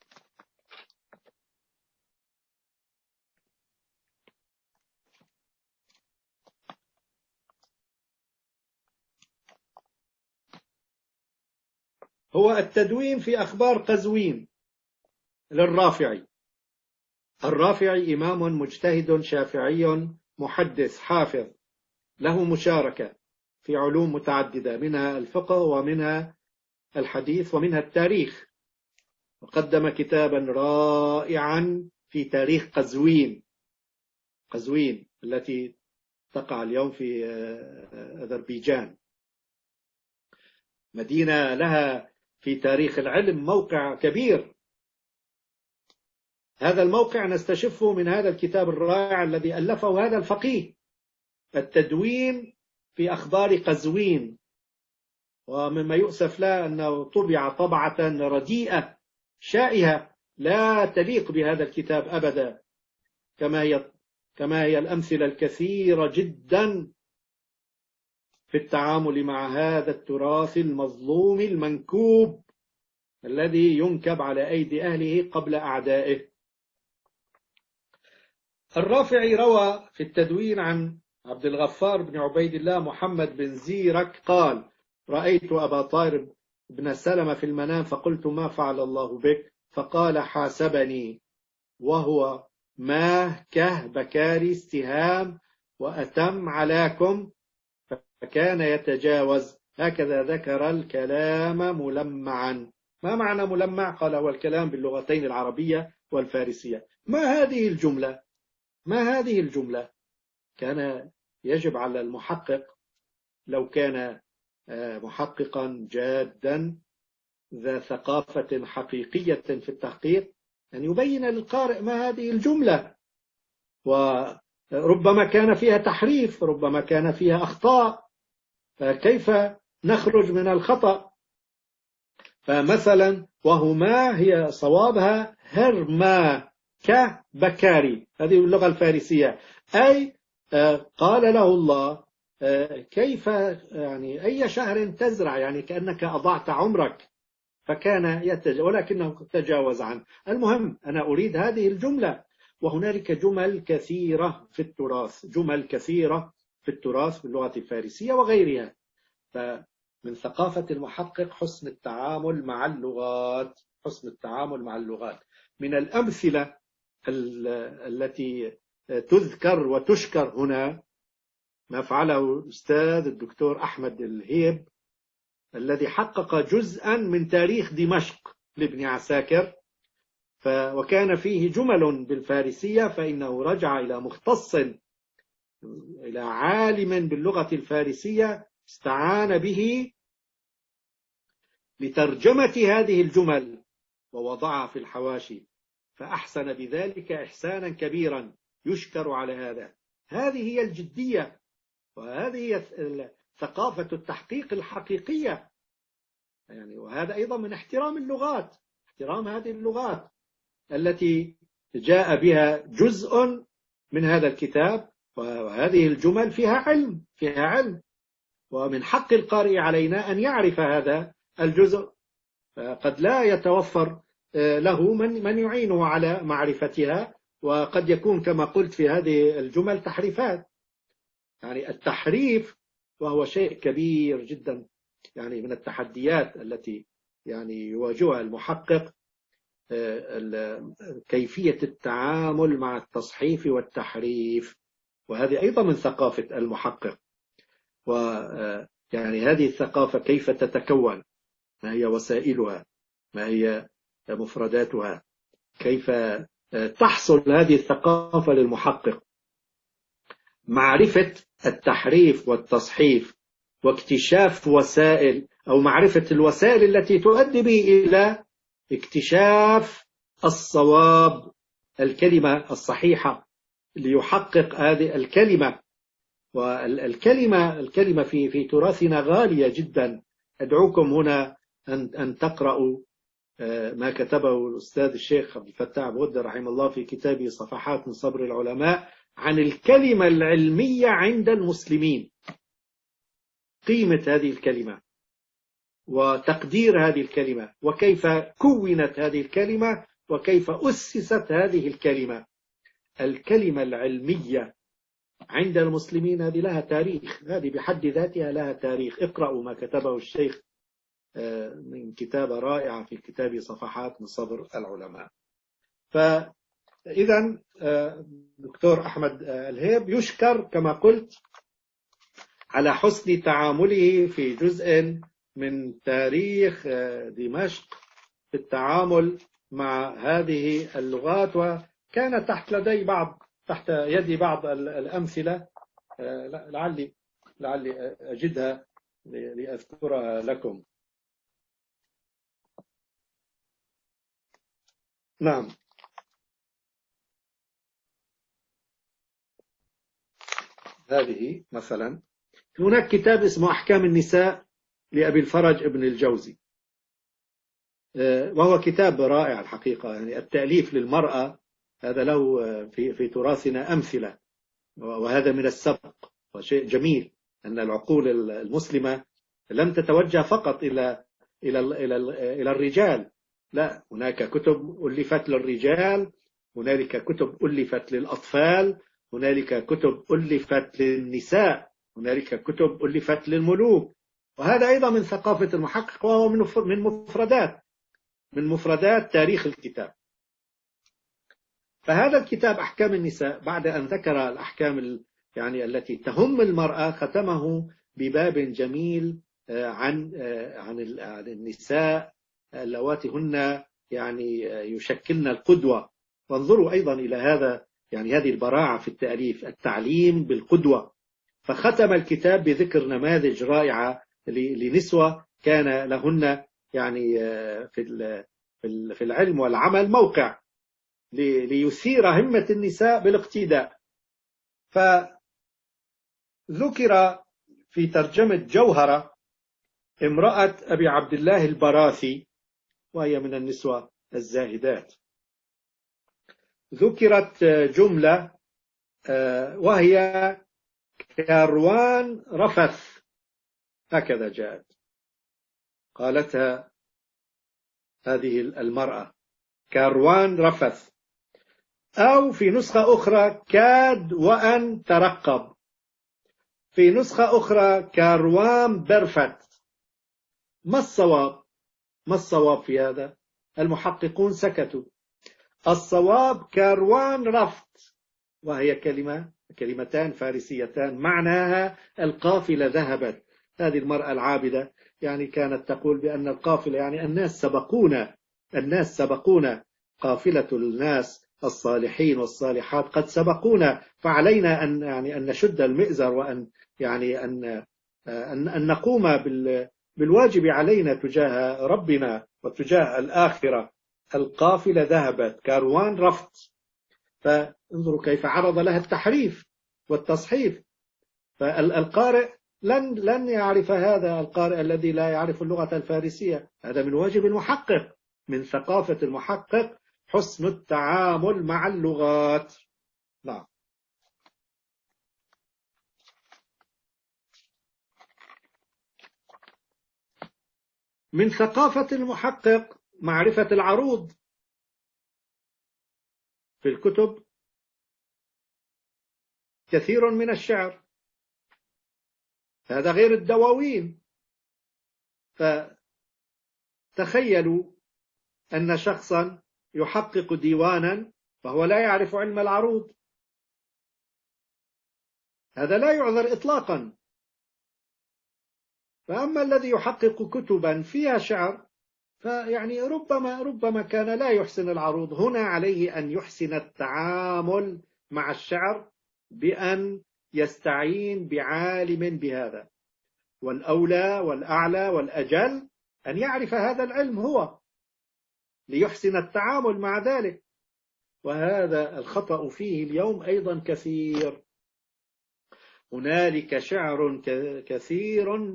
هو التدوين في أخبار قزوين للرافعي. الرافعي إمام مجتهد شافعي محدث حافظ، له مشاركة في علوم متعددة، منها الفقه ومنها الحديث ومنها التاريخ، وقدم كتابا رائعا في تاريخ قزوين التي تقع اليوم في أذربيجان، مدينة لها في تاريخ العلم موقع كبير. هذا الموقع نستشفه من هذا الكتاب الرائع الذي ألفه هذا الفقيه، التدوين في أخبار قزوين. ومما يؤسف له أنه طبع طبعة رديئة شائهة لا تليق بهذا الكتاب أبدا، كما هي الأمثلة الكثيرة جدا في التعامل مع هذا التراث المظلوم المنكوب الذي ينكب على أيدي أهله قبل أعدائه. الرافعي روى في التدوين عن عبد الغفار بن عبيد الله محمد بن زيرك قال: رأيت أبا طارب بن سلمة في المنام فقلت: ما فعل الله بك؟ فقال: حاسبني، وهو ماه كه بكاري استهام وأتم علاكم، فكان يتجاوز هكذا ذكر الكلام ملمعا. ما معنى ملمع؟ قال هو الكلام باللغتين العربية والفارسية. ما هذه الجملة؟ ما هذه الجملة؟ كان يجب على المحقق لو كان محققا جادا ذا ثقافة حقيقية في التحقيق أن يبين للقارئ ما هذه الجملة، وربما كان فيها تحريف، ربما كان فيها أخطاء، فكيف نخرج من الخطأ؟ فمثلا وهما هي صوابها هرما كبكاري، هذه اللغة الفارسية، أي قال له الله كيف يعني أي شهر تزرع، يعني كأنك أضعت عمرك، فكان ولكنه تجاوز عنه. المهم أنا أريد هذه الجملة. وهنالك جمل كثيرة في التراث، جمل كثيرة في التراث باللغة الفارسية وغيرها. فمن ثقافة المحقق حسن التعامل مع اللغات، حسن التعامل مع اللغات. من الأمثلة التي تذكر وتشكر هنا ما فعله الأستاذ الدكتور أحمد الهيب الذي حقق جزءا من تاريخ دمشق لابن عساكر، وكان فيه جمل بالفارسية، فإنه رجع إلى مختص، إلى عالم باللغة الفارسية استعان به لترجمة هذه الجمل ووضعها في الحواشي، فأحسن بذلك إحسانا كبيرا يشكر على هذا. هذه هي الجدية، وهذه هي ثقافة التحقيق الحقيقية يعني. وهذا أيضا من احترام اللغات، احترام هذه اللغات التي جاء بها جزء من هذا الكتاب، وهذه الجمل فيها علم، فيها علم، ومن حق القارئ علينا أن يعرف هذا الجزء. قد لا يتوفر له من يعينه على معرفتها، وقد يكون كما قلت في هذه الجمل تحريفات، يعني التحريف وهو شيء كبير جدا، يعني من التحديات التي يعني يواجهها المحقق، كيفية التعامل مع التصحيف والتحريف، وهذه أيضا من ثقافة المحقق. ويعني هذه الثقافة كيف تتكون، ما هي وسائلها، ما هي مفرداتها، كيف تحصل هذه الثقافة للمحقق. معرفة التحريف والتصحيف واكتشاف وسائل أو معرفة الوسائل التي تؤدي به إلى اكتشاف الصواب، الكلمة الصحيحة ليحقق هذه الكلمة. والكلمة في تراثنا غالية جدا. أدعوكم هنا أن تقرأوا ما كتبه الأستاذ الشيخ عبد الفتاح بغدة رحمه الله في كتابه صفحات من صبر العلماء عن الكلمة العلمية عند المسلمين، قيمة هذه الكلمة وتقدير هذه الكلمة، وكيف كونت هذه الكلمة، وكيف أسست هذه الكلمة. الكلمة العلمية عند المسلمين هذه لها تاريخ، هذه بحد ذاتها لها تاريخ. اقرأوا ما كتبه الشيخ من كتابة رائعة في كتاب صفحات من صبر العلماء. فإذا دكتور أحمد الهيب يشكر كما قلت على حسن تعامله في جزء من تاريخ دمشق في التعامل مع هذه اللغات. وكان تحت يدي بعض الأمثلة، لعلي أجدها لأذكرها لكم. نعم، هذه مثلا هناك كتاب اسمه أحكام النساء لأبي الفرج ابن الجوزي، وهو كتاب رائع الحقيقة. يعني التأليف للمرأة هذا له في تراثنا أمثلة، وهذا من السبق وشيء جميل أن العقول المسلمة لم تتوجه فقط إلى الرجال، لا، هناك كتب ألفت للرجال، هنالك كتب ألفت للأطفال، هنالك كتب ألفت للنساء، هنالك كتب ألفت للملوك. وهذا أيضا من ثقافة المحقق، وهو من مفردات تاريخ الكتاب. فهذا الكتاب أحكام النساء بعد أن ذكر الأحكام يعني التي تهم المرأة ختمه بباب جميل عن النساء اللواتي هن يعني يشكلن القدوة. وانظروا أيضا إلى هذا، يعني هذه البراعة في التأليف، التعليم بالقدوة. فختم الكتاب بذكر نماذج رائعة لنسوة كان لهن يعني في العلم والعمل موقع ليثير همة النساء بالاقتداء. فذكر في ترجمة جوهرة امرأة أبي عبد الله البراثي، وهي من النسوة الزاهدات. ذكرت جملة وهي كاروان رفث، هكذا جاءت، قالتها هذه المرأة كاروان رفث. أو في نسخة أخرى كاد وأن ترقب، في نسخة أخرى كاروان برفت. ما الصواب؟ ما الصواب في هذا؟ المحققون سكتوا. الصواب كاروان رفت، وهي كلمتان فارسيتان معناها القافلة ذهبت. هذه المرأة العابدة يعني كانت تقول بأن القافلة يعني الناس سبقونا، قافلة الناس الصالحين والصالحات قد سبقونا، فعلينا أن نشد المئزر، وأن يعني أن نقوم بالواجب علينا تجاه ربنا وتجاه الآخرة. القافلة ذهبت، كاروان رفت. فانظروا كيف عرض لها التحريف والتصحيف. فالقارئ لن يعرف هذا، القارئ الذي لا يعرف اللغة الفارسية. هذا من واجب المحقق، من ثقافة المحقق حسن التعامل مع اللغات. نعم. من ثقافة المحقق معرفة العروض في الكتب. كثير من الشعر، هذا غير الدواوين. فتخيلوا أن شخصا يحقق ديوانا وهو لا يعرف علم العروض، هذا لا يعذر إطلاقا. فأما الذي يحقق كتبا فيها شعر فيعني ربما كان لا يحسن العروض. هنا عليه أن يحسن التعامل مع الشعر بأن يستعين بعالم بهذا، والأولى والأعلى والأجل أن يعرف هذا العلم هو ليحسن التعامل مع ذلك. وهذا الخطأ فيه اليوم أيضا كثير. هنالك شعر كثير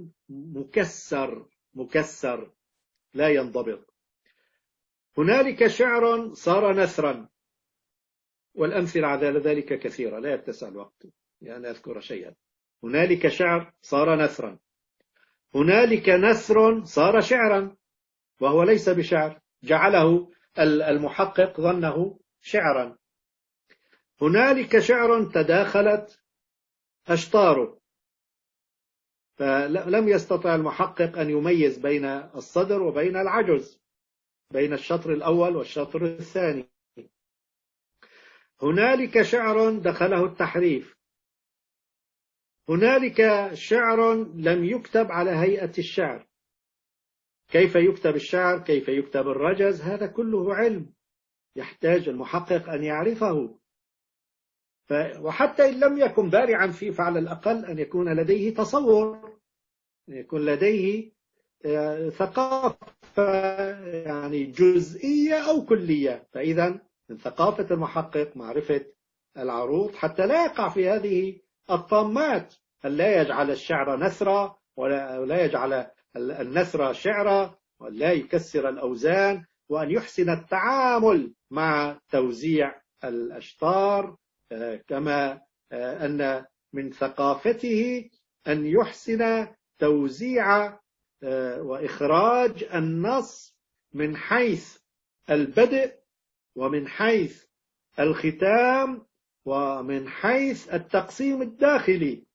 مكسر لا ينضبط. هنالك شعر صار نثرا، والأمثلة على ذلك كثيرة لا يتسع الوقت يعني أذكر شيئا. هنالك شعر صار نثرا، هنالك نثر صار شعرا وهو ليس بشعر، جعله المحقق ظنه شعرا. هنالك شعر تداخلت أشطاره، فلم يستطع المحقق أن يميز بين الصدر وبين العجز، بين الشطر الأول والشطر الثاني. هنالك شعر دخله التحريف، هنالك شعر لم يكتب على هيئة الشعر. كيف يكتب الشعر، كيف يكتب الرجز، هذا كله علم يحتاج المحقق أن يعرفه. وحتى إن لم يكن بارعا فيه فعلى الأقل أن يكون لديه تصور، يكون لديه ثقافة يعني جزئية أو كلية. فإذا من ثقافة المحقق معرفة العروض حتى لا يقع في هذه الطامات، أن لا يجعل الشعر نثرا ولا يجعل النثر شعرا، ولا يكسر الأوزان، وأن يحسن التعامل مع توزيع الأشطار. كما أن من ثقافته أن يحسن توزيع وإخراج النص من حيث البدء ومن حيث الختام ومن حيث التقسيم الداخلي.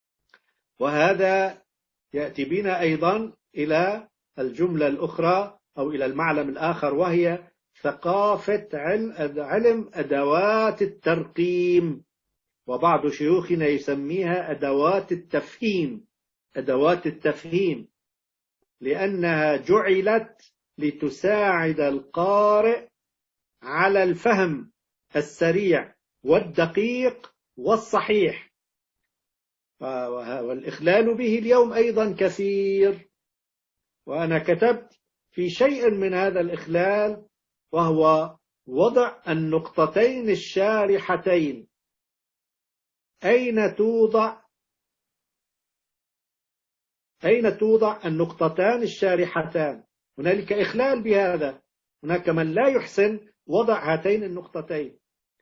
وهذا يأتي بنا أيضا إلى الجملة الأخرى أو إلى المعلم الآخر، وهي ثقافة علم أدوات الترقيم، وبعض شيوخنا يسميها أدوات التفهيم. أدوات التفهيم لأنها جعلت لتساعد القارئ على الفهم السريع والدقيق والصحيح، والإخلال به اليوم أيضا كثير. وأنا كتبت في شيء من هذا الإخلال، وهو وضع النقطتين الشارحتين. أين توضع النقطتان الشارحتان؟ هنالك إخلال بهذا. هناك من لا يحسن وضع هاتين النقطتين،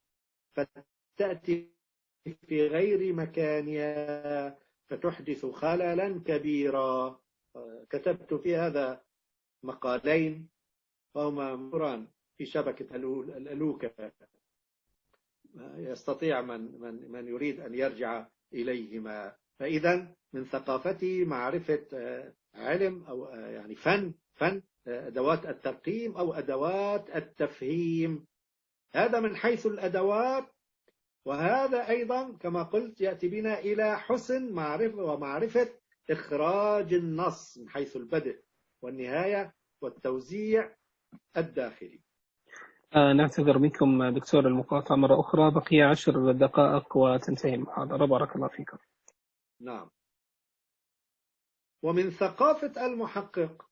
فتأتي في غير مكانها فتحدث خللا كبيرا. كتبت في هذا مقالين وهما مران في شبكة الألوكة، يستطيع من يريد أن يرجع إليهما. فإذا من ثقافتي معرفة علم أو يعني فن أدوات الترقيم أو أدوات التفهيم. هذا من حيث الأدوات، وهذا أيضا كما قلت يأتي بنا إلى حسن معرفة إخراج النص من حيث البدء والنهاية والتوزيع الداخلي. نعتذر منكم دكتور المقاطعة مرة أخرى، بقي 10 دقائق وتنتهي المحاضرة. بارك الله فيكم. نعم. ومن ثقافة المحقق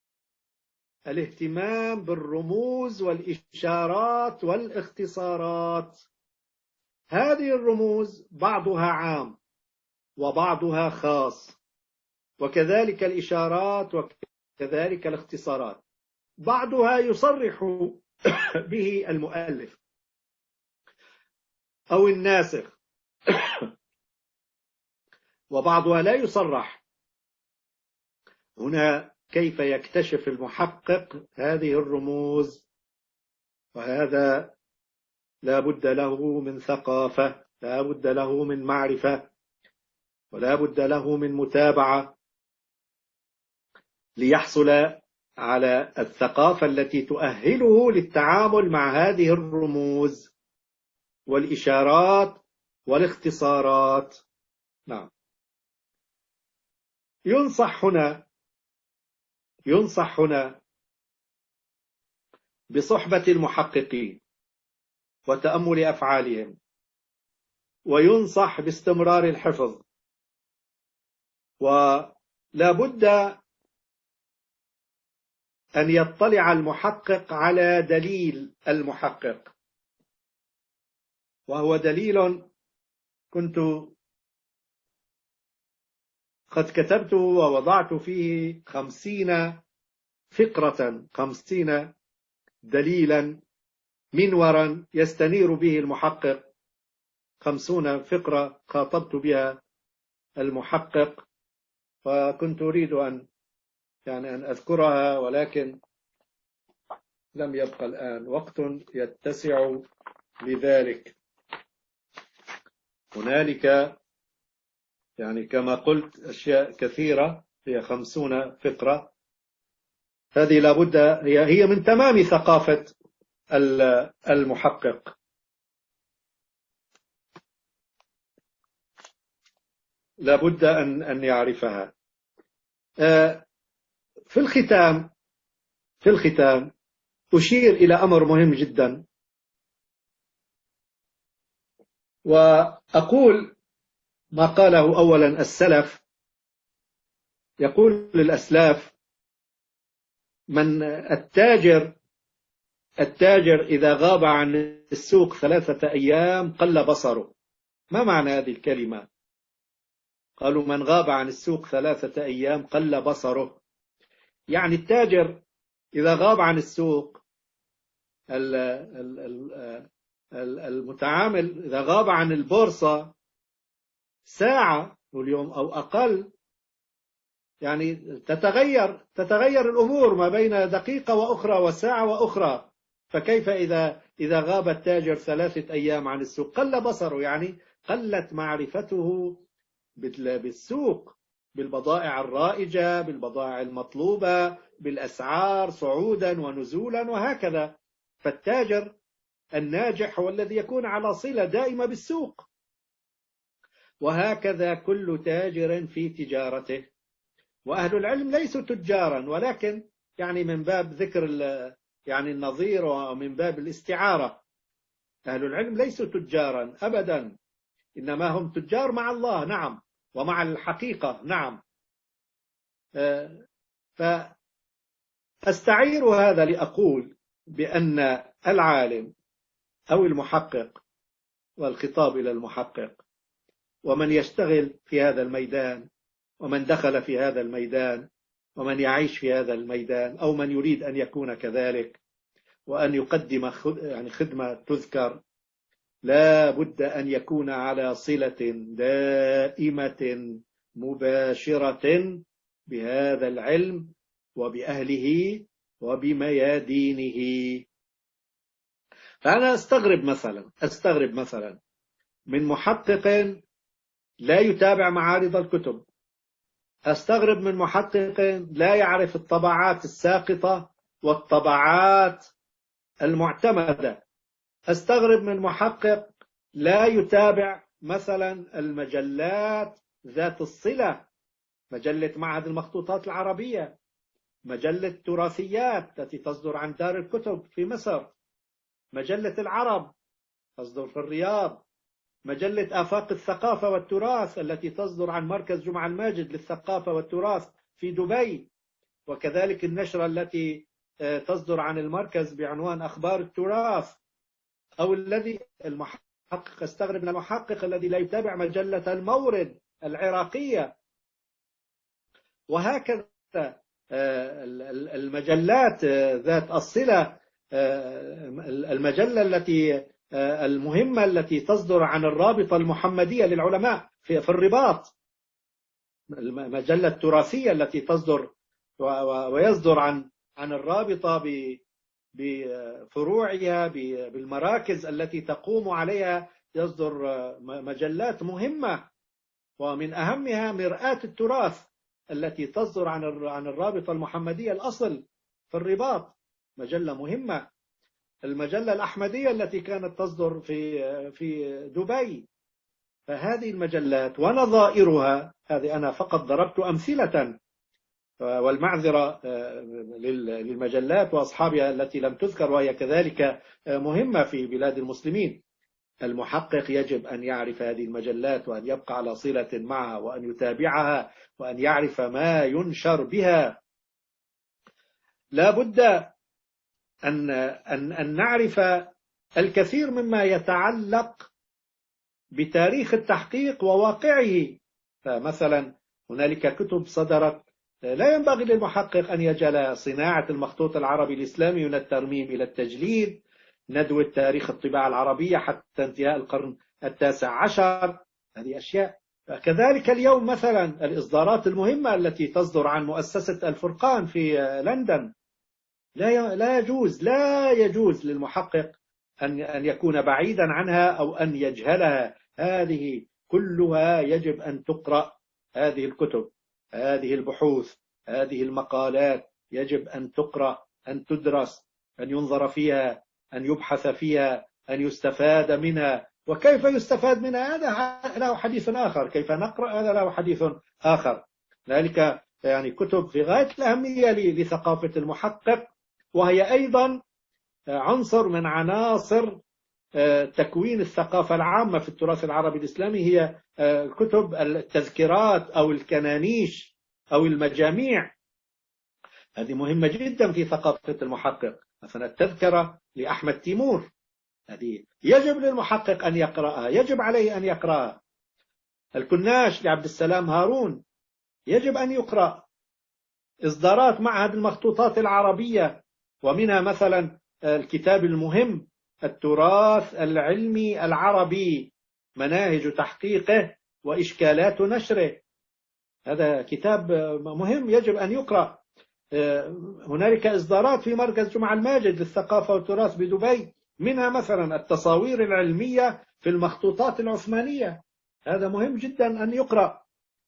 الاهتمام بالرموز والإشارات والاختصارات. هذه الرموز بعضها عام وبعضها خاص، وكذلك الإشارات وكذلك الاختصارات. بعضها يصرح به المؤلف أو الناسخ، وبعضها لا يصرح. هنا كيف يكتشف المحقق هذه الرموز؟ وهذا لا بد له من ثقافة، لا بد له من معرفة، ولا بد له من متابعة ليحصل على الثقافة التي تؤهله للتعامل مع هذه الرموز والإشارات والاختصارات. نعم. ينصح هنا بصحبة المحققين وتأمل أفعالهم، وينصح باستمرار الحفظ، ولا بد أن يطلع المحقق على دليل المحقق، وهو دليل كنت قد كتبته ووضعت فيه 50 فقرة، 50 دليلا منورا يستنير به المحقق، 50 فقرة خاطبت بها المحقق، وكنت أريد أن أذكرها، ولكن لم يبقى الآن وقت يتسع لذلك. هنالك كما قلت أشياء كثيرة، هي 50 فقرة. هذه لابد هي من تمام ثقافة المحقق. لابد أن يعرفها. في الختام أشير إلى أمر مهم جدا، وأقول ما قاله أولا السلف. يقول الأسلاف: من التاجر إذا غاب عن السوق 3 أيام قل بصره. ما معنى هذه الكلمة؟ قالوا: من غاب عن السوق 3 أيام قل بصره. يعني التاجر إذا غاب عن السوق، المتعامل إذا غاب عن البورصة ساعة اليوم أو أقل، تتغير الأمور ما بين دقيقة وأخرى وساعة وأخرى. فكيف إذا غاب التاجر 3 أيام عن السوق؟ قل بصره، قلت معرفته بالسوق، بالبضائع الرائجة، بالبضائع المطلوبة، بالأسعار صعودا ونزولا وهكذا. فالتاجر الناجح هو الذي يكون على صلة دائمة بالسوق، وهكذا كل تاجر في تجارته. وأهل العلم ليسوا تجارا، ولكن يعني من باب ذكر يعني النظير ومن باب الاستعارة. أهل العلم ليسوا تجارا أبدا، إنما هم تجار مع الله، نعم، ومع الحقيقة، نعم. فأستعير هذا لأقول بأن العالم أو المحقق، والخطاب إلى المحقق ومن يشتغل في هذا الميدان ومن دخل في هذا الميدان ومن يعيش في هذا الميدان أو من يريد أن يكون كذلك وأن يقدم يعني خدمة تذكر، لا بد أن يكون على صلة دائمة مباشرة بهذا العلم وبأهله وبميادينه. فأنا أستغرب مثلا من محقق لا يتابع معارض الكتب، أستغرب من محقق لا يعرف الطبعات الساقطة والطبعات المعتمدة، أستغرب من محقق لا يتابع مثلا المجلات ذات الصلة، مجلة معهد المخطوطات العربية، مجلة تراثيات التي تصدر عن دار الكتب في مصر، مجلة العرب تصدر في الرياض، مجلة آفاق الثقافة والتراث التي تصدر عن مركز جمعة الماجد للثقافة والتراث في دبي، وكذلك النشرة التي تصدر عن المركز بعنوان أخبار التراث. أو الذي المحقق، استغرب من المحقق الذي لا يتابع مجلة المورد العراقية. وهكذا المجلات ذات الصلة، المجلة المهمة التي تصدر عن الرابطة المحمدية للعلماء في الرباط، المجلة التراثية التي تصدر ويصدر عن الرابطة بفروعها بالمراكز التي تقوم عليها، يصدر مجلات مهمة، ومن أهمها مرآة التراث التي تصدر عن الرابطة المحمدية الأصل في الرباط، مجلة مهمة. المجلة الأحمدية التي كانت تصدر في دبي. فهذه المجلات ونظائرها، هذه أنا فقط ضربت أمثلة، والمعذرة للمجلات وأصحابها التي لم تذكر وهي كذلك مهمة في بلاد المسلمين. المحقق يجب أن يعرف هذه المجلات وأن يبقى على صلة معها وأن يتابعها وأن يعرف ما ينشر بها. لا بد أن نعرف الكثير مما يتعلق بتاريخ التحقيق وواقعه. فمثلا هنالك كتب صدرت، لا ينبغي للمحقق أن يجعل صناعة المخطوط العربي الإسلامي من الترميم إلى التجليد، ندوة تاريخ الطباعة العربية حتى انتهاء القرن 19، هذه أشياء. كذلك اليوم مثلا الإصدارات المهمة التي تصدر عن مؤسسة الفرقان في لندن، لا يجوز للمحقق أن يكون بعيدا عنها أو أن يجهلها. هذه كلها يجب أن تقرأ، هذه الكتب، هذه البحوث، هذه المقالات يجب أن تقرأ، أن تدرس، أن ينظر فيها، أن يبحث فيها، أن يستفاد منها. وكيف يستفاد منها هذا له حديث آخر، كيف نقرأ هذا له حديث آخر. ذلك يعني كتب في غاية الأهمية لثقافة المحقق، وهي أيضا عنصر من عناصر تكوين الثقافة العامة في التراث العربي الإسلامي، هي كتب التذكيرات أو الكنانيش أو المجاميع. هذه مهمة جدا في ثقافة المحقق. مثلا التذكرة لأحمد تيمور، هذه يجب للمحقق أن يقرأها، يجب عليه أن يقرأها. الكناش لعبد السلام هارون يجب أن يقرأ. إصدارات معهد المخطوطات العربية، ومنها مثلا الكتاب المهم التراث العلمي العربي، مناهج تحقيقه وإشكالات نشره، هذا كتاب مهم يجب أن يقرأ. هنالك إصدارات في مركز جمعة الماجد للثقافة والتراث بدبي، منها مثلا التصاوير العلمية في المخطوطات العثمانية، هذا مهم جدا أن يقرأ.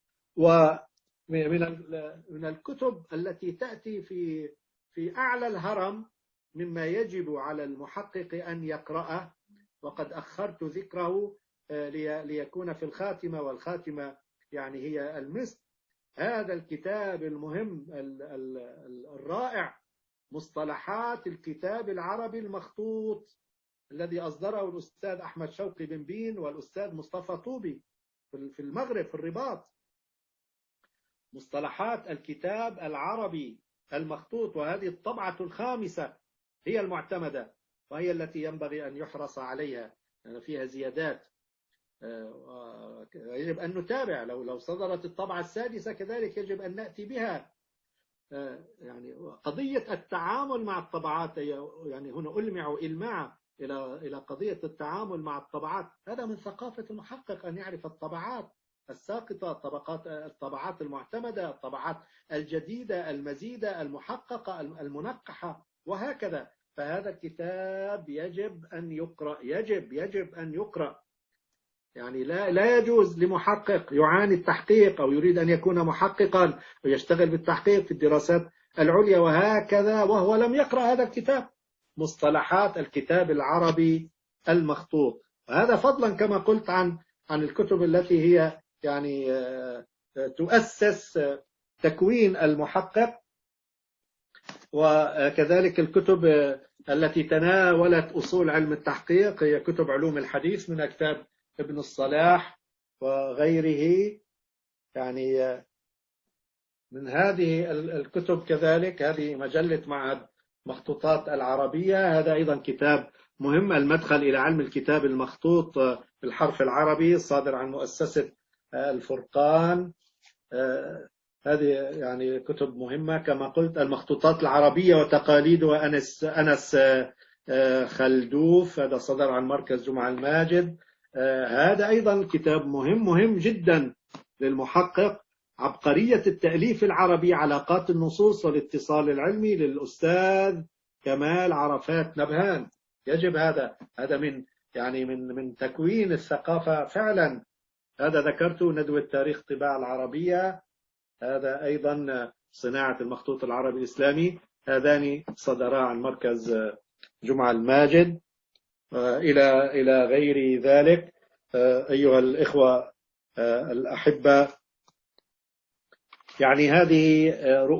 ومن الكتب التي تأتي في أعلى الهرم مما يجب على المحقق أن يقرأه، وقد أخرت ذكره ليكون في الخاتمة، والخاتمة يعني هي المسك، هذا الكتاب المهم الرائع، مصطلحات الكتاب العربي المخطوط، الذي أصدره الأستاذ أحمد شوقي بن بين والأستاذ مصطفى طوبي في المغرب في الرباط. مصطلحات الكتاب العربي المخطوط، وهذه الطبعة الخامسة هي المعتمدة، وهي التي ينبغي أن يحرص عليها، يعني فيها زيادات يجب أن نتابع. لو صدرت الطبعة السادسة كذلك يجب أن نأتي بها. يعني قضية التعامل مع الطبعات، يعني هنا ألمع إلماع إلى قضية التعامل مع الطبعات. هذا من ثقافة المحقق أن يعرف الطبعات الساقطة، الطبعات المعتمدة، الطبعات الجديدة المزيدة المحققة المنقحة وهكذا. فهذا الكتاب يجب أن يقرأ، يجب أن يقرأ. يعني لا يجوز لمحقق يعاني التحقيق أو يريد أن يكون محققا ويشتغل بالتحقيق في الدراسات العليا وهكذا وهو لم يقرأ هذا الكتاب، مصطلحات الكتاب العربي المخطوط. وهذا فضلا كما قلت عن الكتب التي هي يعني تؤسس تكوين المحقق، وكذلك الكتب التي تناولت أصول علم التحقيق هي كتب علوم الحديث من كتاب ابن الصلاح وغيره. يعني من هذه الكتب كذلك هذه مجلة معهد مخطوطات العربية، هذا أيضا كتاب مهم، المدخل إلى علم الكتاب المخطوط بالحرف العربي، الصادر عن مؤسسة الفرقان. هذه يعني كتب مهمة. كما قلت المخطوطات العربية وتقاليدها أنس خلدوف، هذا صدر عن مركز جمعة الماجد. هذا أيضا كتاب مهم جدا للمحقق. عبقرية التأليف العربي، علاقات النصوص والاتصال العلمي، للأستاذ كمال عرفات نبهان. يجب هذا من تكوين الثقافة فعلا. هذا ذكرته ندوة تاريخ طباعة العربية، هذا أيضا صناعة المخطوط العربي الإسلامي، هذان صدرا عن مركز جمعة الماجد، إلى غير ذلك. أيها الإخوة الأحبة، يعني هذه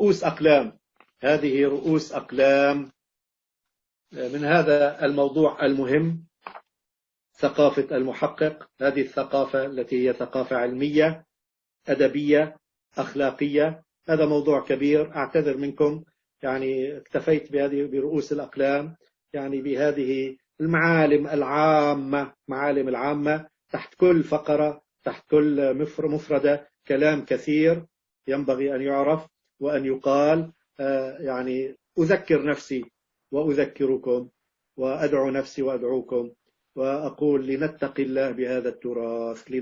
رؤوس أقلام من هذا الموضوع المهم، ثقافة المحقق. هذه الثقافة التي هي ثقافة علمية أدبية أخلاقية، هذا موضوع كبير. أعتذر منكم، يعني اكتفيت برؤوس الأقلام، يعني بهذه المعالم العامة، تحت كل فقرة، تحت كل مفردة كلام كثير ينبغي أن يعرف وأن يقال. يعني أذكر نفسي وأذكركم، وأدعو نفسي وأدعوكم، وأقول لنتقي الله بهذا التراث،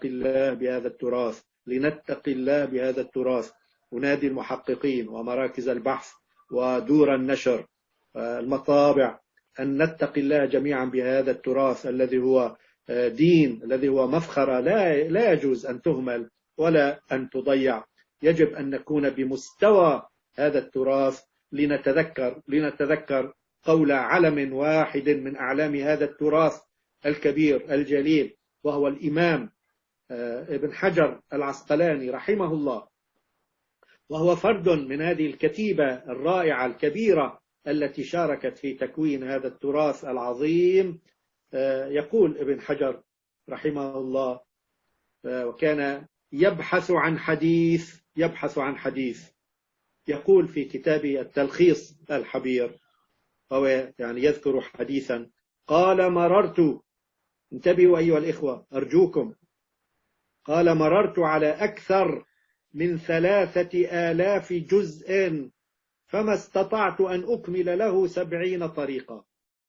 لنتقي الله بهذا التراث. أنادي المحققين ومراكز البحث ودور النشر المطابع أن نتقي الله جميعا بهذا التراث الذي هو دين، الذي هو مفخرة لا يجوز أن تهمل ولا أن تضيع. يجب أن نكون بمستوى هذا التراث، لنتذكر قول علم واحد من أعلام هذا التراث الكبير الجليل، وهو الإمام ابن حجر العسقلاني رحمه الله، وهو فرد من هذه الكتيبة الرائعة الكبيرة التي شاركت في تكوين هذا التراث العظيم. يقول ابن حجر رحمه الله، وكان يبحث عن حديث، يقول في كتابه التلخيص الحبير، وهو يعني يذكر حديثا قال: مررت، انتبهوا أيها الإخوة أرجوكم، قال: مررت على أكثر من 3000 جزء، فما استطعت أن أكمل له 70 طريقة.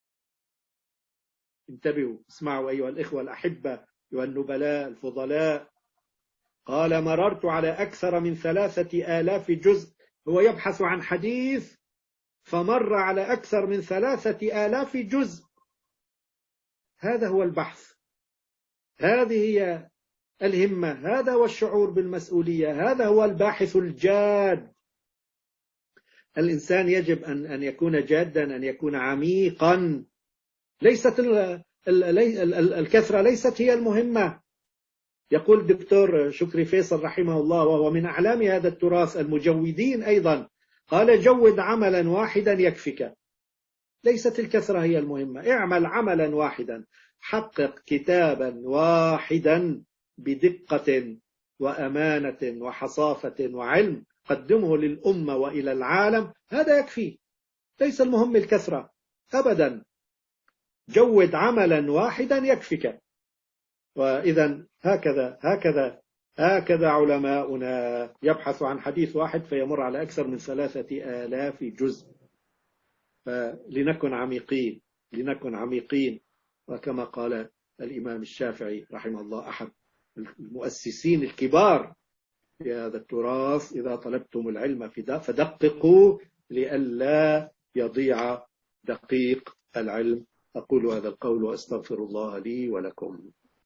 انتبهوا، اسمعوا أيها الإخوة الأحبة، أيها النبلاء الفضلاء. قال: مررت على أكثر من 3000 جزء، هو يبحث عن حديث فمر على أكثر من 3000 جزء. هذا هو البحث، هذه هي الهمة، هذا هو الشعور بالمسؤولية، هذا هو الباحث الجاد. الإنسان يجب أن يكون جادا، أن يكون عميقا. ليست الكثرة ليست هي المهمة، يقول الدكتور شكري فيصل رحمه الله، وهو من أعلام هذا التراث المجودين أيضا، قال: جود عملا واحدا يكفك. ليست الكثرة هي المهمة، اعمل عملا واحدا، حقق كتابا واحدا بدقة وأمانة وحصافة وعلم، قدمه للأمة وإلى العالم، هذا يكفي. ليس المهم الكثرة أبدا، جود عملا واحدا يكفك. وإذا هكذا علماؤنا يبحث عن حديث واحد فيمر على أكثر من 3000 جزء. فلنكن عميقين. وكما قال الإمام الشافعي رحمه الله، أحد المؤسسين الكبار في هذا التراث: إذا طلبتم العلم فدققوا لئلا يضيع دقيق العلم. أقول هذا القول وأستغفر الله لي ولكم.